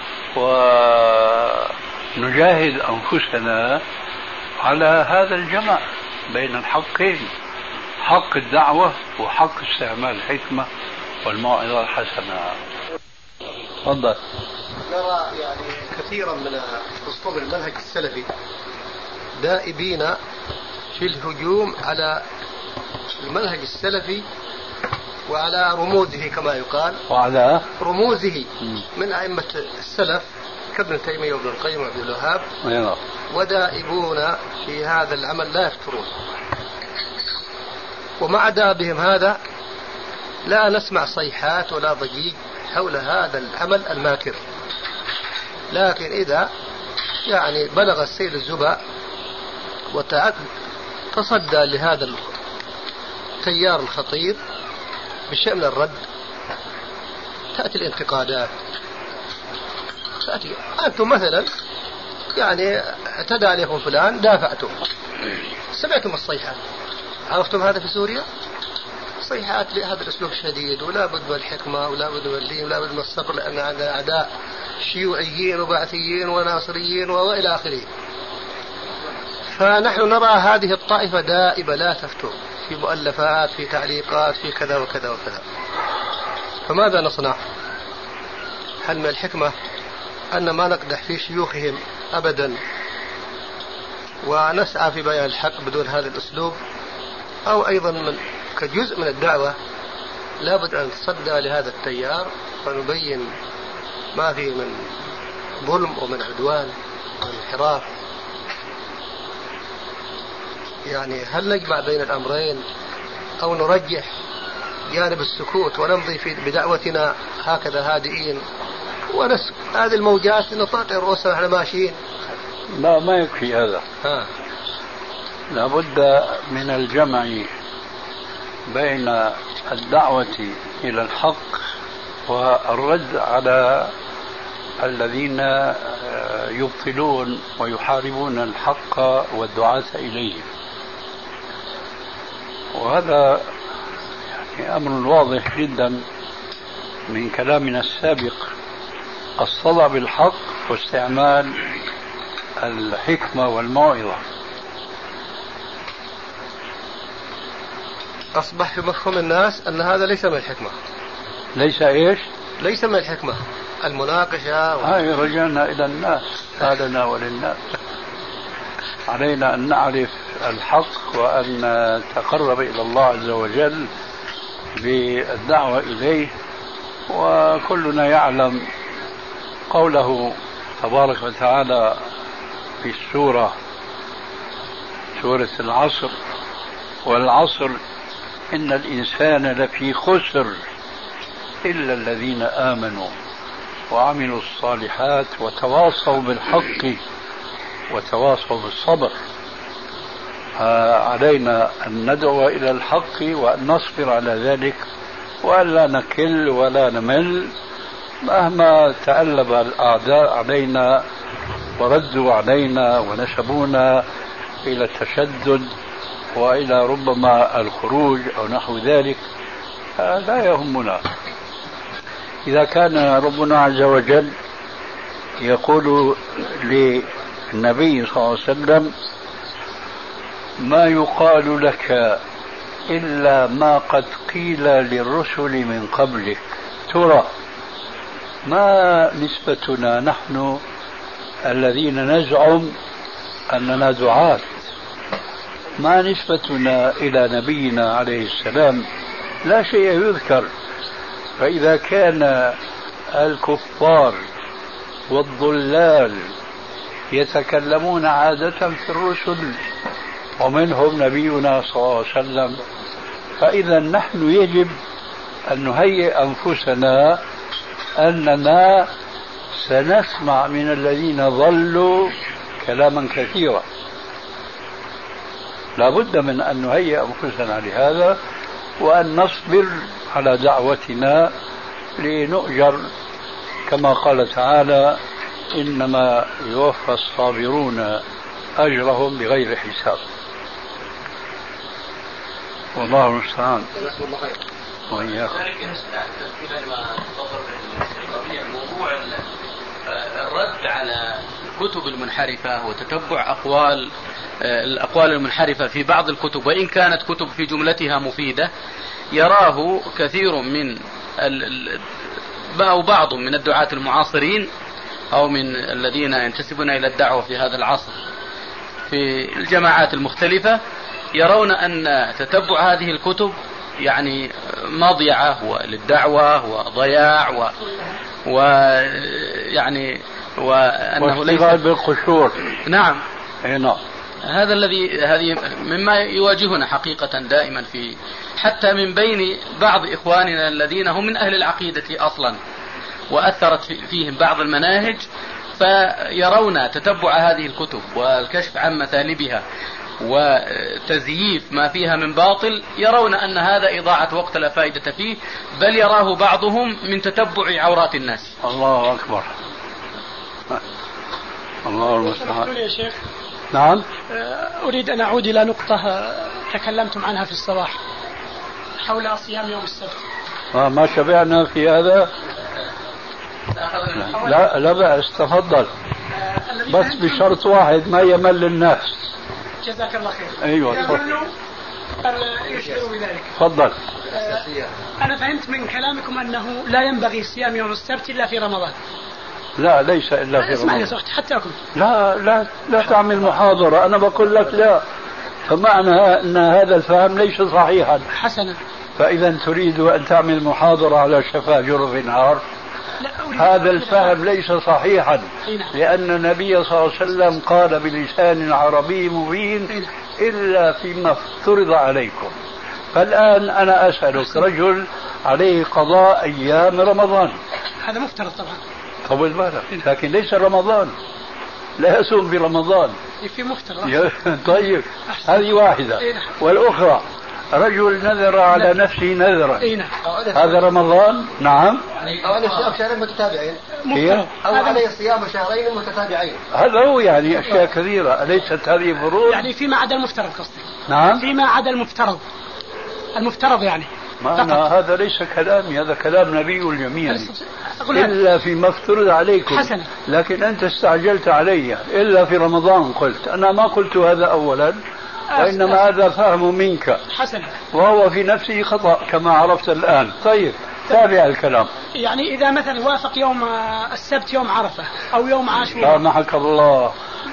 ونجاهد أنفسنا على هذا الجمع بين الحقين، حق الدعوة وحق استعمال الحكمة والموعظة الحسنة. تفضل. نرى يعني كثيرا من أسطول المنهج السلفي دائبين في الهجوم على المنهج السلفي وعلى رموزه كما يقال، وعلى رموزه من أئمة السلف كابن تيمية وابن القيم وعبد الوهاب، ودائبون في هذا العمل لا يفترون. ومع دابهم هذا لا نسمع صيحات ولا ضجيج حول هذا العمل الماكر. لكن إذا يعني بلغ السيل الزباء وتصدى لهذا التيار الخطير بشيء من الرد، تأتي الانتقادات، تأتي أنتم مثلا يعني اعتدى عليكم فلان دافعتم، سمعتم الصيحات، عرفتم هذا في سوريا صيحات بهذا الأسلوب الشديد، ولا بد من الحكمة ولا بد من اللين ولا بد من الصبر، لأن عندنا أعداء شيوعيين وبعثيين وناصريين وإلى آخره. فنحن نرى هذه الطائفة دائبة لا تفتر في مؤلفات، في تعليقات، في كذا وكذا وكذا. فماذا نصنع؟ هل من الحكمة أن ما نقدح في شيوخهم أبدا ونسعى في بيان الحق بدون هذا الأسلوب؟ أو أيضا كجزء من الدعوة لابد أن نتصدى لهذا التيار ونبين ما فيه من ظلم ومن عدوان ومن انحراف؟ يعني هل نجمع بين الأمرين أو نرجح جانب السكوت ونمضي بدعوتنا هكذا هادئين هذه الموجات نطاطع رؤوسنا احنا ماشيين؟ لا، ما يكفي هذا. لابد من الجمع بين الدعوة إلى الحق والرد على الذين يبطلون ويحاربون الحق والدعاة إليه. وهذا يعني أمر واضح جدا من كلامنا السابق، الصدع بالحق واستعمال الحكمة والموعظة. أصبح في مفهوم الناس أن هذا ليس من الحكمة. ليس إيش؟ ليس من الحكمة المناقشة هاي رجعنا إلى الناس، هذا وللناس. علينا أن نعرف الحق وأن نتقرب إلى الله عز وجل بالدعوة إليه. وكلنا يعلم قوله تبارك وتعالى في سورة العصر: والعصر إن الإنسان لفي خسر إلا الذين آمنوا وعملوا الصالحات وتواصوا بالحق وتواصوا بالصبر. علينا أن ندعو إلى الحق وأن نصبر على ذلك وأن لا نكل ولا نمل مهما تألب الأعداء علينا وردوا علينا ونسبونا إلى التشدد وإلى ربما الخروج أو نحو ذلك. لا يهمنا إذا كان ربنا عز وجل يقول للنبي صلى الله عليه وسلم: ما يقال لك إلا ما قد قيل للرسل من قبلك. ترى ما نسبتنا نحن الذين نزعم أننا دعاة، ما نسبتنا إلى نبينا عليه السلام؟ لا شيء يذكر. فإذا كان الكفار والضلال يتكلمون عادة في الرسل ومنهم نبينا صلى الله عليه وسلم، فإذا نحن يجب أن نهيئ أنفسنا أننا سنسمع من الذين ضلوا كلاما كثيرا. لا بد من أن نهيئ أنفسنا لهذا وأن نصبر على دعوتنا لنؤجر كما قال تعالى: إنما يوفى الصابرون أجرهم بغير حساب. والله المستعان. وإياكم. موضوع الرد على الكتب المنحرفة وتتبع الأقوال المنحرفة في بعض الكتب، وإن كانت كتب في جملتها مفيدة، يراه كثير من أو بعض من الدعاة المعاصرين أو من الذين ينتسبون إلى الدعوة في هذا العصر في الجماعات المختلفة، يرون أن تتبع هذه الكتب يعني مضيعة للدعوة وضياع ويعني وأنه ليس بالقشور. نعم. نعم. هذا هذه مما يواجهنا حقيقة دائما حتى من بين بعض إخواننا الذين هم من أهل العقيدة أصلا وأثرت فيهم بعض المناهج، فيرون تتبع هذه الكتب والكشف عن مثالبها وتزييف ما فيها من باطل، يرون أن هذا إضاعة وقت لا فائدة فيه، بل يراه بعضهم من تتبع عورات الناس. الله أكبر. الله المستعان. يا شيخ. نعم. أريد أن أعود إلى نقطة تكلمتم عنها في الصباح حول صيام يوم السبت. ما شبعنا في هذا. لا بأس، تفضل، بس بشرط واحد: ما يمل الناس. جزاك الله خير. أيوة تفضل. يشعروا بذلك. تفضل. أنا فهمت من كلامكم أنه لا ينبغي صيام يوم السبت إلا في رمضان. لا، ليس إلا في اسمعني رمضان. حتى أكون. لا تعمل محاضرة، أنا بقول لك لا، فمعنى أن هذا الفهم ليس صحيحا. حسنا. فإذا تريد أن تعمل محاضرة على شفا جرف نهار، هذا الفهم ليس صحيحا، لأن النبي صلى الله عليه وسلم قال بلسان عربي مبين: إلا فيما افترض عليكم. فالآن أنا أسألك: رجل عليه قضاء أيام رمضان، هذا مفترض طبعا، طول بالك، لكن ليس رمضان، لا يصوم في رمضان، في مفترض. طيب، هذه واحدة. والأخرى: رجل نذر على نفسه نذرا، هذا رمضان. نعم. أو عليه صيام شهرين متتابعين، أو عليه صيام شهرين متتابعين. هذا هو يعني أشياء كثيرة، أليست هذه فروض؟ يعني فيما عدا المفترض قصدي. نعم. فيما عدا المفترض يعني. هذا ليس كلامي، هذا كلام نبي الجميع. إلا فيما افترض عليكم. حسنا. لكن أنت استعجلت علي، إلا في رمضان قلت. أنا ما قلت هذا أولا، وإنما هذا فهم منك. حسنا. وهو في نفسه خطأ كما عرفت الآن. طيب، تابع الكلام. يعني إذا مثلا وافق يوم السبت يوم عرفة أو يوم عاشوراء. سامحك الله،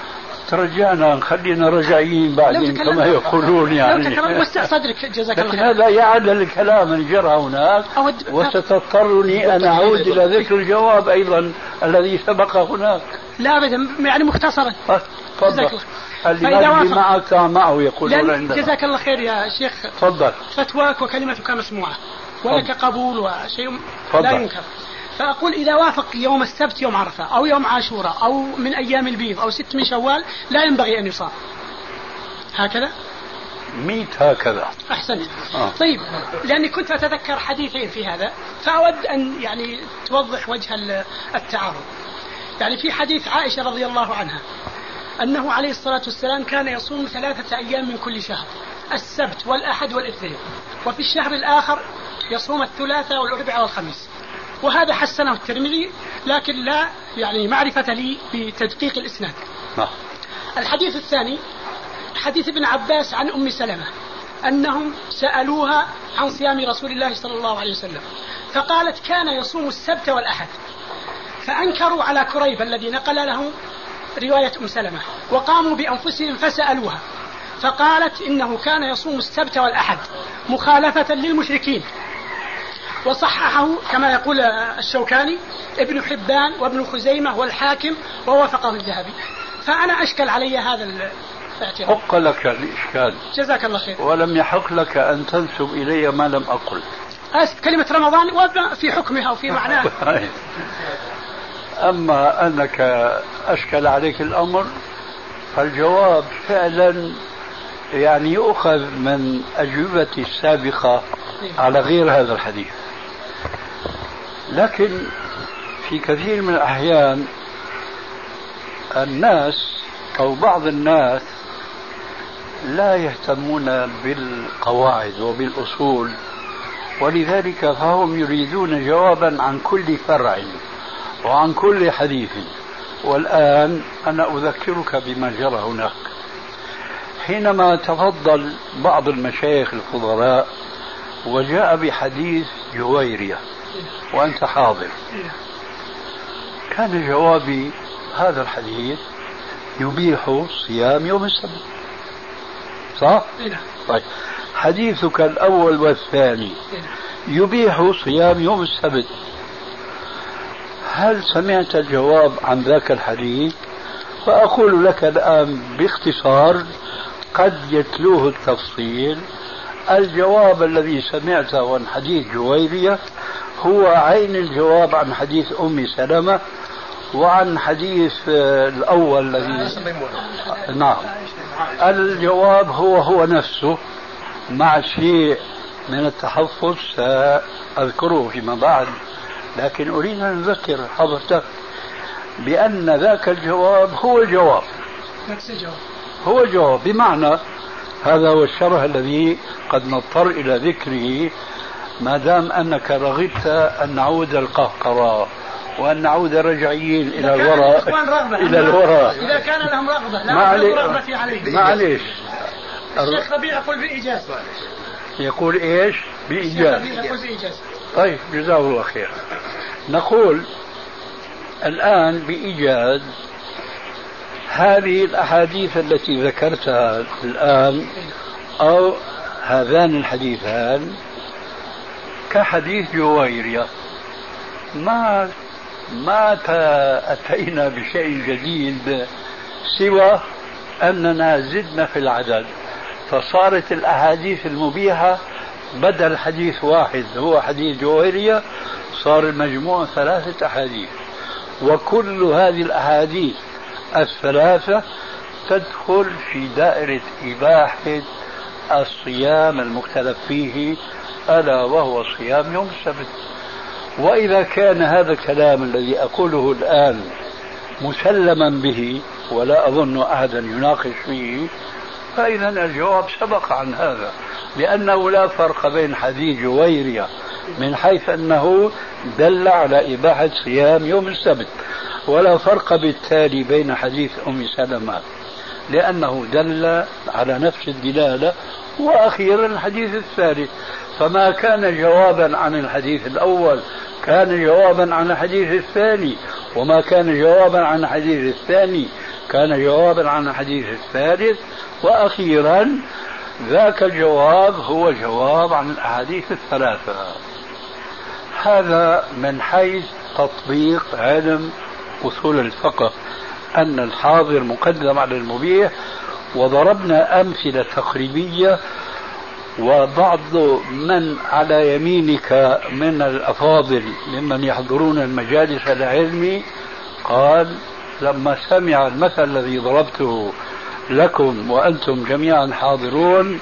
ترجعنا خلينا رجعيين بعدين كما يقولون يعني. لو وسع صدرك جزاك الله لكن خير. هذا يعدل الكلام اللي جرى هناك وستضطرني أن أعود إلى ذكر الجواب أيضا الذي سبق هناك. لا أبدا يعني مختصرا. تفضل. المجد معك معه يقولون عندنا. جزاك الله خير يا شيخ. تفضل. فتواك وكلمتك مسموعة ولك قبول وشيء لا ينكر. فأقول إذا وافق يوم السبت يوم عرفة أو يوم عاشوراء أو من أيام البيض أو 6 من شوال لا ينبغي أن يصام هكذا 100 هكذا. أحسنت. طيب لأني كنت أتذكر حديثين في هذا فأود أن يعني توضح وجه التعارض. يعني في حديث عائشة رضي الله عنها أنه عليه الصلاة والسلام كان يصوم 3 أيام من كل شهر السبت والأحد والاثنين وفي الشهر الآخر يصوم الثلاثاء والأربعاء والخميس وهذا حسنه الترمذي لكن لا يعني معرفة لي بتدقيق الإسناد. الحديث الثاني حديث ابن عباس عن أم سلمة أنهم سألوها عن صيام رسول الله صلى الله عليه وسلم فقالت كان يصوم السبت والأحد فأنكروا على كريب الذي نقل له رواية أم سلمة وقاموا بأنفسهم فسألوها فقالت إنه كان يصوم السبت والأحد مخالفة للمشركين. وصححه كما يقول الشوكاني ابن حبان وابن خزيمة والحاكم ووافقه الذهبي. فأنا أشكل علي هذا الاعتراض. حق لك الإشكال. جزاك الله خير. ولم يحق لك أن تنسب إلي ما لم أقل. كلمة رمضان وفي حكمها وفي معناها. أما أنك أشكل عليك الأمر فالجواب فعلا يعني يؤخذ من أجوبتي السابقة على غير هذا الحديث. لكن في كثير من الأحيان الناس أو بعض الناس لا يهتمون بالقواعد وبالأصول ولذلك فهم يريدون جوابا عن كل فرع وعن كل حديث. والآن أنا أذكرك بما جرى هناك حينما تفضل بعض المشايخ الفضلاء وجاء بحديث جويرية وأنت حاضر. كان جوابي هذا الحديث يبيح صيام يوم السبت صح؟ طيب حديثك الأول والثاني يبيح صيام يوم السبت. هل سمعت الجواب عن ذاك الحديث؟ فأقول لك الآن باختصار قد يتلوه التفصيل. الجواب الذي سمعته عن حديث جويرية هو عين الجواب عن حديث أم سلمة وعن حديث الأول الذي نعم الجواب هو نفسه مع شيء من التحفظ سأذكره فيما بعد. لكن أريد أن أذكر حضرتك بأن ذاك الجواب هو الجواب هو الجواب بمعنى هذا هو الشرح الذي قد نضطر إلى ذكره ما دام أنك رغبت أن نعود القهقرة وأن نعود رجعيين إلى الوراء إلى الوراء. إذا كان لهم رغبة لا رغبة عليهم معليش. الشيخ ربيع يقول بإيجاز. يقول إيش؟ بإيجاز. طيب جزاه الله خير. نقول الآن بإيجاز هذه الأحاديث التي ذكرتها الآن أو هذان الحديثان كحديث جويرية ما أتينا بشيء جديد سوى أننا زدنا في العدد فصارت الأحاديث المبيحة بدل حديث واحد هو حديث جويرية صار المجموع 3 أحاديث وكل هذه الأحاديث 3 تدخل في دائرة إباحة الصيام المختلف فيه ألا وهو صيام يوم السبت. وإذا كان هذا الكلام الذي أقوله الآن مسلما به ولا أظن أحدا يناقش فيه فإذا الجواب سبق عن هذا لأنه لا فرق بين حديث جويرية من حيث أنه دل على إباحة صيام يوم السبت ولا فرق بالتالي بين حديث أم سلمة لأنه دل على نفس الدلالة وأخيرا الحديث الثالث. فما كان جوابا عن الحديث الأول كان جوابا عن الحديث الثاني وما كان جوابا عن الحديث الثاني كان جوابا عن الحديث الثالث. وأخيرا ذاك الجواب هو جواب عن الأحاديث الثلاثة. هذا من حيث تطبيق علم أصول الفقه، أن الحاضر مقدم على المبيح. وضربنا أمثلة تقريبية، وبعض من على يمينك من الأفاضل ممن يحضرون المجالس العلمي قال لما سمع المثل الذي ضربته لكم وأنتم جميعا حاضرون،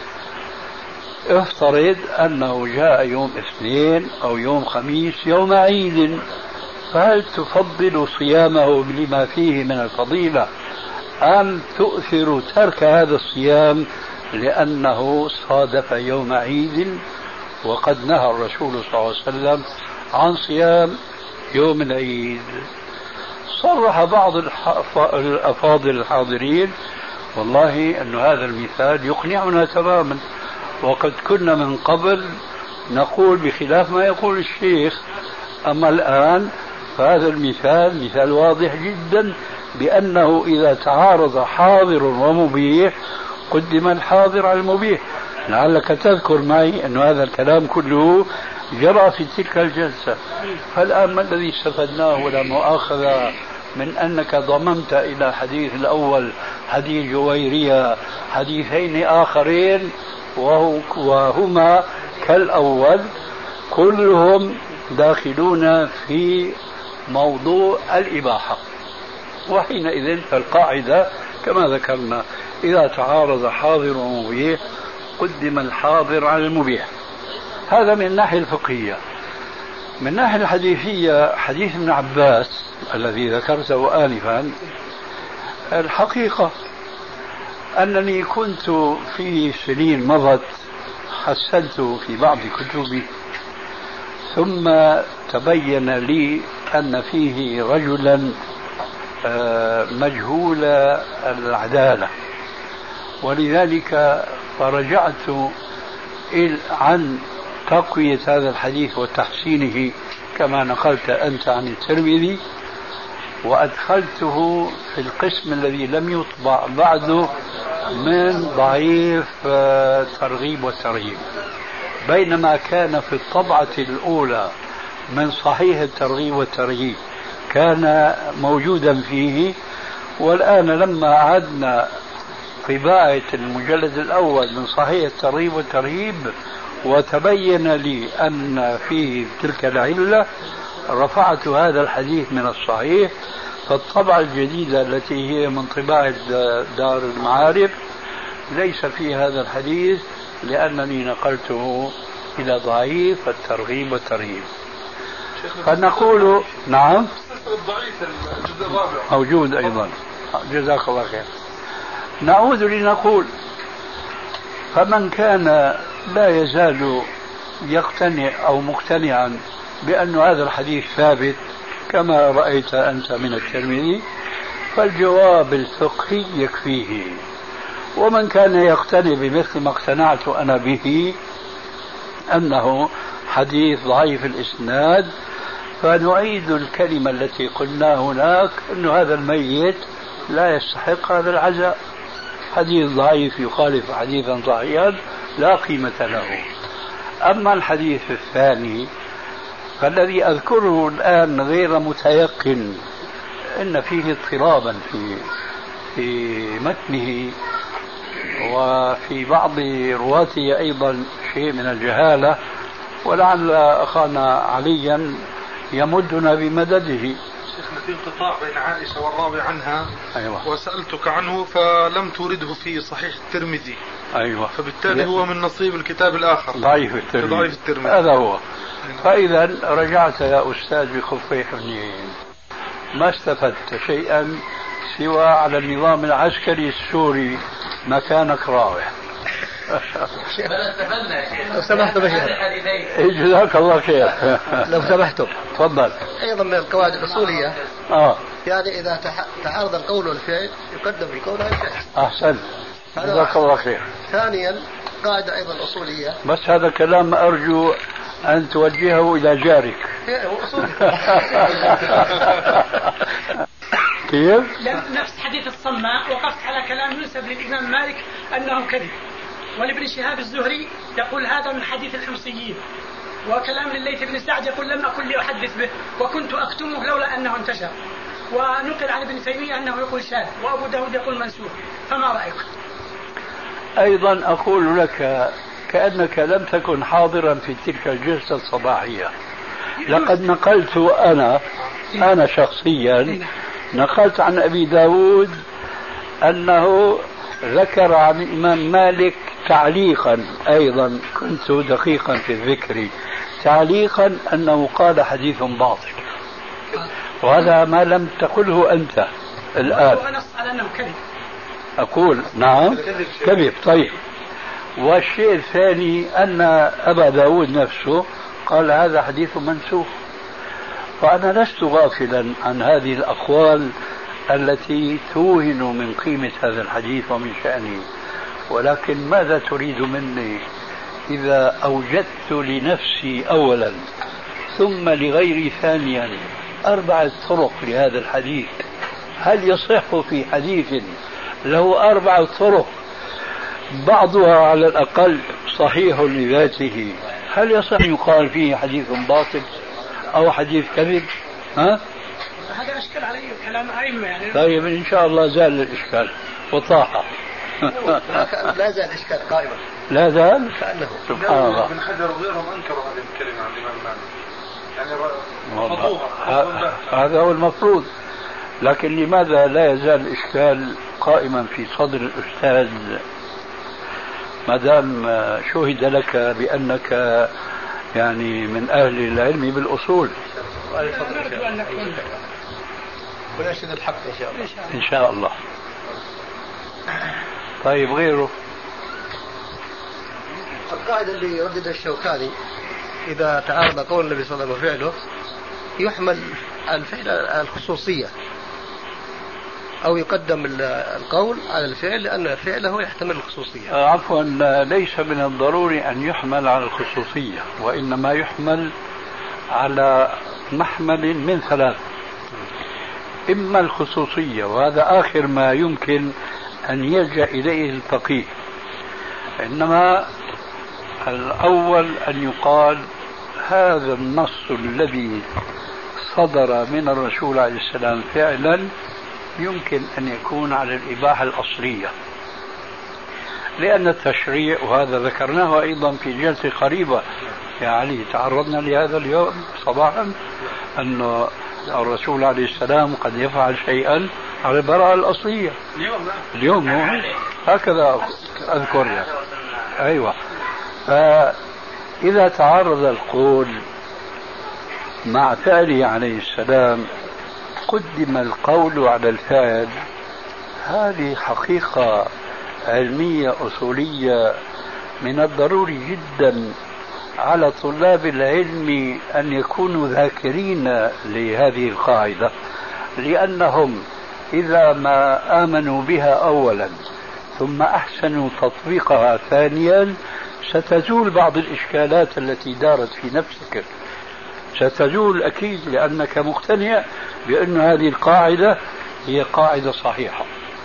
افترض أنه جاء يوم اثنين أو يوم خميس يوم عيد، فهل تفضل صيامه لما فيه من الفضيلة أم تؤثر ترك هذا الصيام لأنه صادف يوم عيد؟ وقد نهى الرسول صلى الله عليه وسلم عن صيام يوم العيد. صرح بعض الأفاضل الحاضرين والله أن هذا المثال يقنعنا تماما، وقد كنا من قبل نقول بخلاف ما يقول الشيخ. أما الآن فهذا المثال مثال واضح جدا بأنه إذا تعارض حاضر ومبيح قدم الحاضر على المبيح. لعلك تذكر معي أن هذا الكلام كله جرى في تلك الجلسة. فالآن ما الذي استفدناه ولا مؤاخذة من أنك ضممت إلى الحديث الأول حديث جويرية حديثين آخرين وهما كالأول كلهم داخلون في موضوع الإباحة. وحينئذ فالقاعدة كما ذكرنا إذا تعارض حاضر ومبيح قدم الحاضر على المبيح. هذا من الناحية الفقهية. من الناحية الحديثية حديث ابن عباس الذي ذكرته آنفا، الحقيقة أنني كنت في سنين مضت حسنت في بعض كتبي، ثم تبين لي أن فيه رجلا مجهول العدالة، ولذلك فرجعت عن تقوية هذا الحديث وتحسينه كما نقلت أنت عن الترمذي، وأدخلته في القسم الذي لم يطبع بعده من ضعيف ترغيب والترهيب، بينما كان في الطبعة الأولى من صحيح الترغيب والترهيب كان موجودا فيه. والآن لما أعدنا طباعة المجلد الأول من صحيح الترغيب والترهيب وتبين لي أن فيه تلك العلة رفعت هذا الحديث من الصحيح. فالطبعة الجديدة التي هي من طباعة دار المعارف ليس في هذا الحديث لأنني نقلته إلى ضعيف الترغيب والترهيب. فنقول نعم موجود أيضا، جزاك الله خير. نعود لنقول فمن كان لا يزال يقتنع أو مقتنعا بأن هذا الحديث ثابت كما رأيت أنت من الترمذي فالجواب الفقهي يكفيه. ومن كان يقتنع بمثل ما اقتنعت أنا به أنه حديث ضعيف الإسناد فنعيد الكلمة التي قلنا هناك أن هذا الميت لا يستحق هذا العزاء. حديث ضعيف يخالف حديثا صحيحا لا قيمة له. أما الحديث الثاني فالذي أذكره الآن غير متيقن، إن فيه اضطرابا في متنه وفي بعض رواته أيضا شيء من الجهالة، ولعل أخانا عليا يمدنا بمدده. شيخنا في انقطاع بين عائشة والراوي عنها. أيوة. وسألتك عنه فلم تورده في صحيح الترمذي. أيوة. فبالتالي هو من نصيب الكتاب الآخر ضعيف الترمذي. هذا هو. فإذا رجعت يا أستاذ بخفي حنين ما استفدت شيئا سوى على النظام العسكري السوري مكانك راوح. لو سمحت جزاك الله خير. لو سمحتم تفضل. أيضا من القواعد الأصولية يعني إذا تعارض القول والفعل يقدم القول على الفعل. أحسن جزاك الله خير. ثانيا قاعدة أيضا أصولية، بس هذا كلام أرجو أن توجهه إلى جارك. كيف؟ نفس حديث الصماء وقفت على كلام ينسب للإمام مالك أنه كذب، ولابن شهاب الزهري يقول هذا من حديث الحمصيين، وكلام لليث بن سعد يقول لم أكن لأحدث به وكنت أكتمه لولا أنه انتشر، ونقل عن ابن تيمية أنه يقول شاذ، وأبو داود يقول منسوخ. فما رأيك؟ أيضا أقول لك كأنك لم تكن حاضرا في تلك الجلسة الصباحية. لقد نقلت أنا شخصيا نقلت عن أبي داود أنه ذكر عن الإمام مالك تعليقا، أيضا كنت دقيقا في الذكر، تعليقا أنه قال حديث باطل، وهذا ما لم تقله أنت الآن. أقول نعم كذب. طيب، والشيء الثاني أن أبا داود نفسه قال هذا حديث منسوخ، وأنا لست غافلا عن هذه الأقوال التي توهن من قيمة هذا الحديث ومن شأنه، ولكن ماذا تريد مني إذا أوجدت لنفسي أولا ثم لغيري ثانيا 4 طرق لهذا الحديث؟ هل يصح في حديث له 4 طرق بعضها على الأقل صحيح لذاته، هل يصح أن يقال فيه حديث باطل أو حديث كذب؟ ها؟ هذا أشكال علي كلام أئمة يعني. طيب إن شاء الله زال الإشكال وطاح. لا زال الإشكال قائما. لا زال؟ كأنه سبحان الله. ابن حجر وغيرهم أنكروا هذه الكلمة عن الإمام مالك، يعني هذا هو المفروض. لكن لماذا لا يزال الإشكال قائما في صدر الأستاذ ما دام شهد لك بأنك يعني من أهل العلم بالأصول؟ ونشهد الحق إن شاء الله. إن شاء الله. طيب غيره؟ القاعدة اللي يرددها الشوكاني إذا تعارض قول النبي صلى الله عليه وسلم وفعله يحمل الفعل الخصوصية، أو يقدم القول على الفعل لأن فعله يحتمل الخصوصية. عفوا، ليس من الضروري أن يحمل على الخصوصية، وإنما يحمل على محمل من 3: إما الخصوصية، وهذا آخر ما يمكن أن يلجأ إليه الفقيه، إنما الأول أن يقال هذا النص الذي صدر من الرسول عليه السلام فعلا يمكن أن يكون على الإباحة الأصلية، لأن التشريع، وهذا ذكرناه أيضا في جلسة قريبة يا علي، تعرضنا لهذا اليوم صباحا، أن الرسول عليه السلام قد يفعل شيئا على البراءة الأصلية. اليوم هكذا أذكر يعني. أيوة. فإذا تعرض القول مع فعله عليه السلام قدم القول على الفعل، هذه حقيقة علمية أصولية من الضروري جدا على طلاب العلم أن يكونوا ذاكرين لهذه القاعدة، لأنهم إذا ما آمنوا بها أولا ثم أحسنوا تطبيقها ثانيا ستزول بعض الإشكالات التي دارت في نفسك، ستزول أكيد، لأنك مقتنع بأن هذه القاعدة هي قاعدة صحيحة.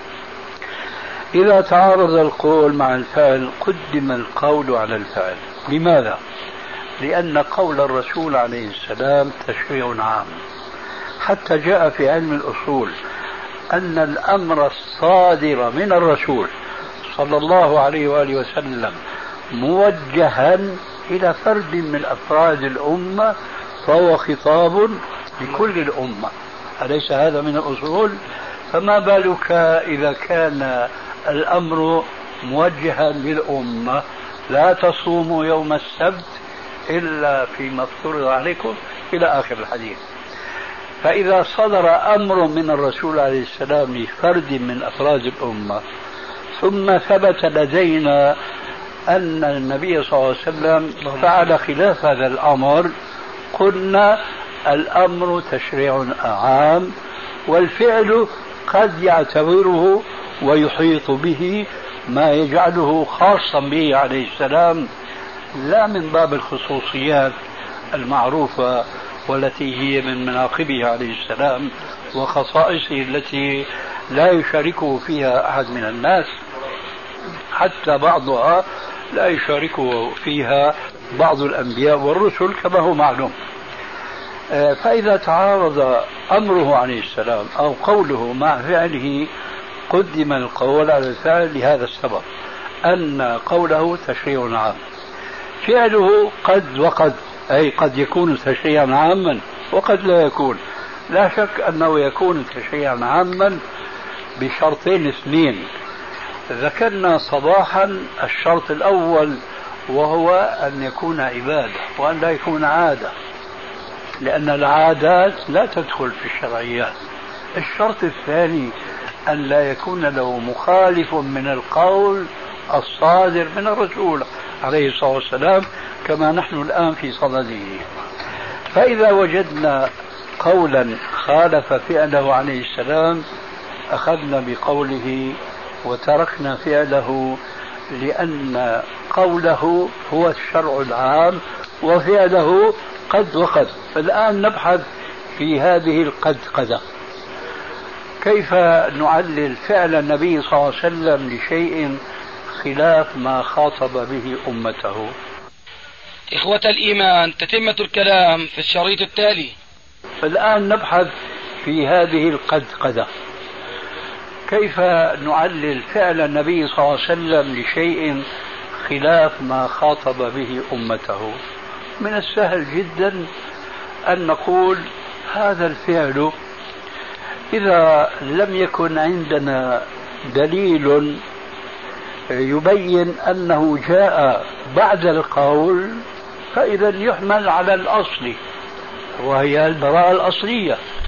إذا تعارض القول مع الفعل قدم القول على الفعل. لماذا؟ لأن قول الرسول عليه السلام تشريع عام، حتى جاء في علم الأصول أن الأمر الصادر من الرسول صلى الله عليه وآله وسلم موجها إلى فرد من أفراد الأمة فهو خطاب لكل الأمة، أليس هذا من الأصول؟ فما بالك إذا كان الأمر موجها للأمة، لا تصوموا يوم السبت إلا فيما افترض عليكم إلى آخر الحديث. فإذا صدر أمر من الرسول عليه السلام لفرد من أفراد الأمة ثم ثبت لدينا أن النبي صلى الله عليه وسلم فعل خلاف هذا الأمر، قلنا الأمر تشريع عام، والفعل قد يعتبره ويحيط به ما يجعله خاصا به عليه السلام، لا من باب الخصوصيات المعروفة والتي هي من مناقبه عليه السلام وخصائصه التي لا يشاركه فيها أحد من الناس، حتى بعضها لا يشاركه فيها بعض الأنبياء والرسل كما هو معلوم. فإذا تعارض أمره عليه السلام أو قوله مع فعله قدم القول على الفعل لهذا السبب، أن قوله تشريع عام، فعله قد وقد، أي قد يكون تشريعا عاما وقد لا يكون. لا شك أنه يكون تشريعا عاما بشرطين اثنين ذكرنا صباحا. الشرط الأول وهو أن يكون عبادة وأن لا يكون عادة، لأن العادات لا تدخل في الشرعيات. الشرط الثاني أن لا يكون له مخالف من القول الصادر من الرسول عليه الصلاة والسلام كما نحن الآن في صدده. فإذا وجدنا قولا خالف فعله عليه السلام أخذنا بقوله وتركنا فعله، لأن قوله هو الشرع العام وفعله قد وقد. فالآن نبحث في هذه القد قدة، كيف نعلل فعل النبي صلى الله عليه وسلم لشيء خلاف ما خاطب به أمته. إخوة الإيمان، تتمة الكلام في الشريط التالي. فالآن نبحث في هذه القد قدة، كيف نعلل فعل النبي صلى الله عليه وسلم لشيء خلاف ما خاطب به أمته. من السهل جدا أن نقول هذا الفعل إذا لم يكن عندنا دليل يبين أنه جاء بعد القول فإذا يحمل على الأصل وهي البراءة الأصلية.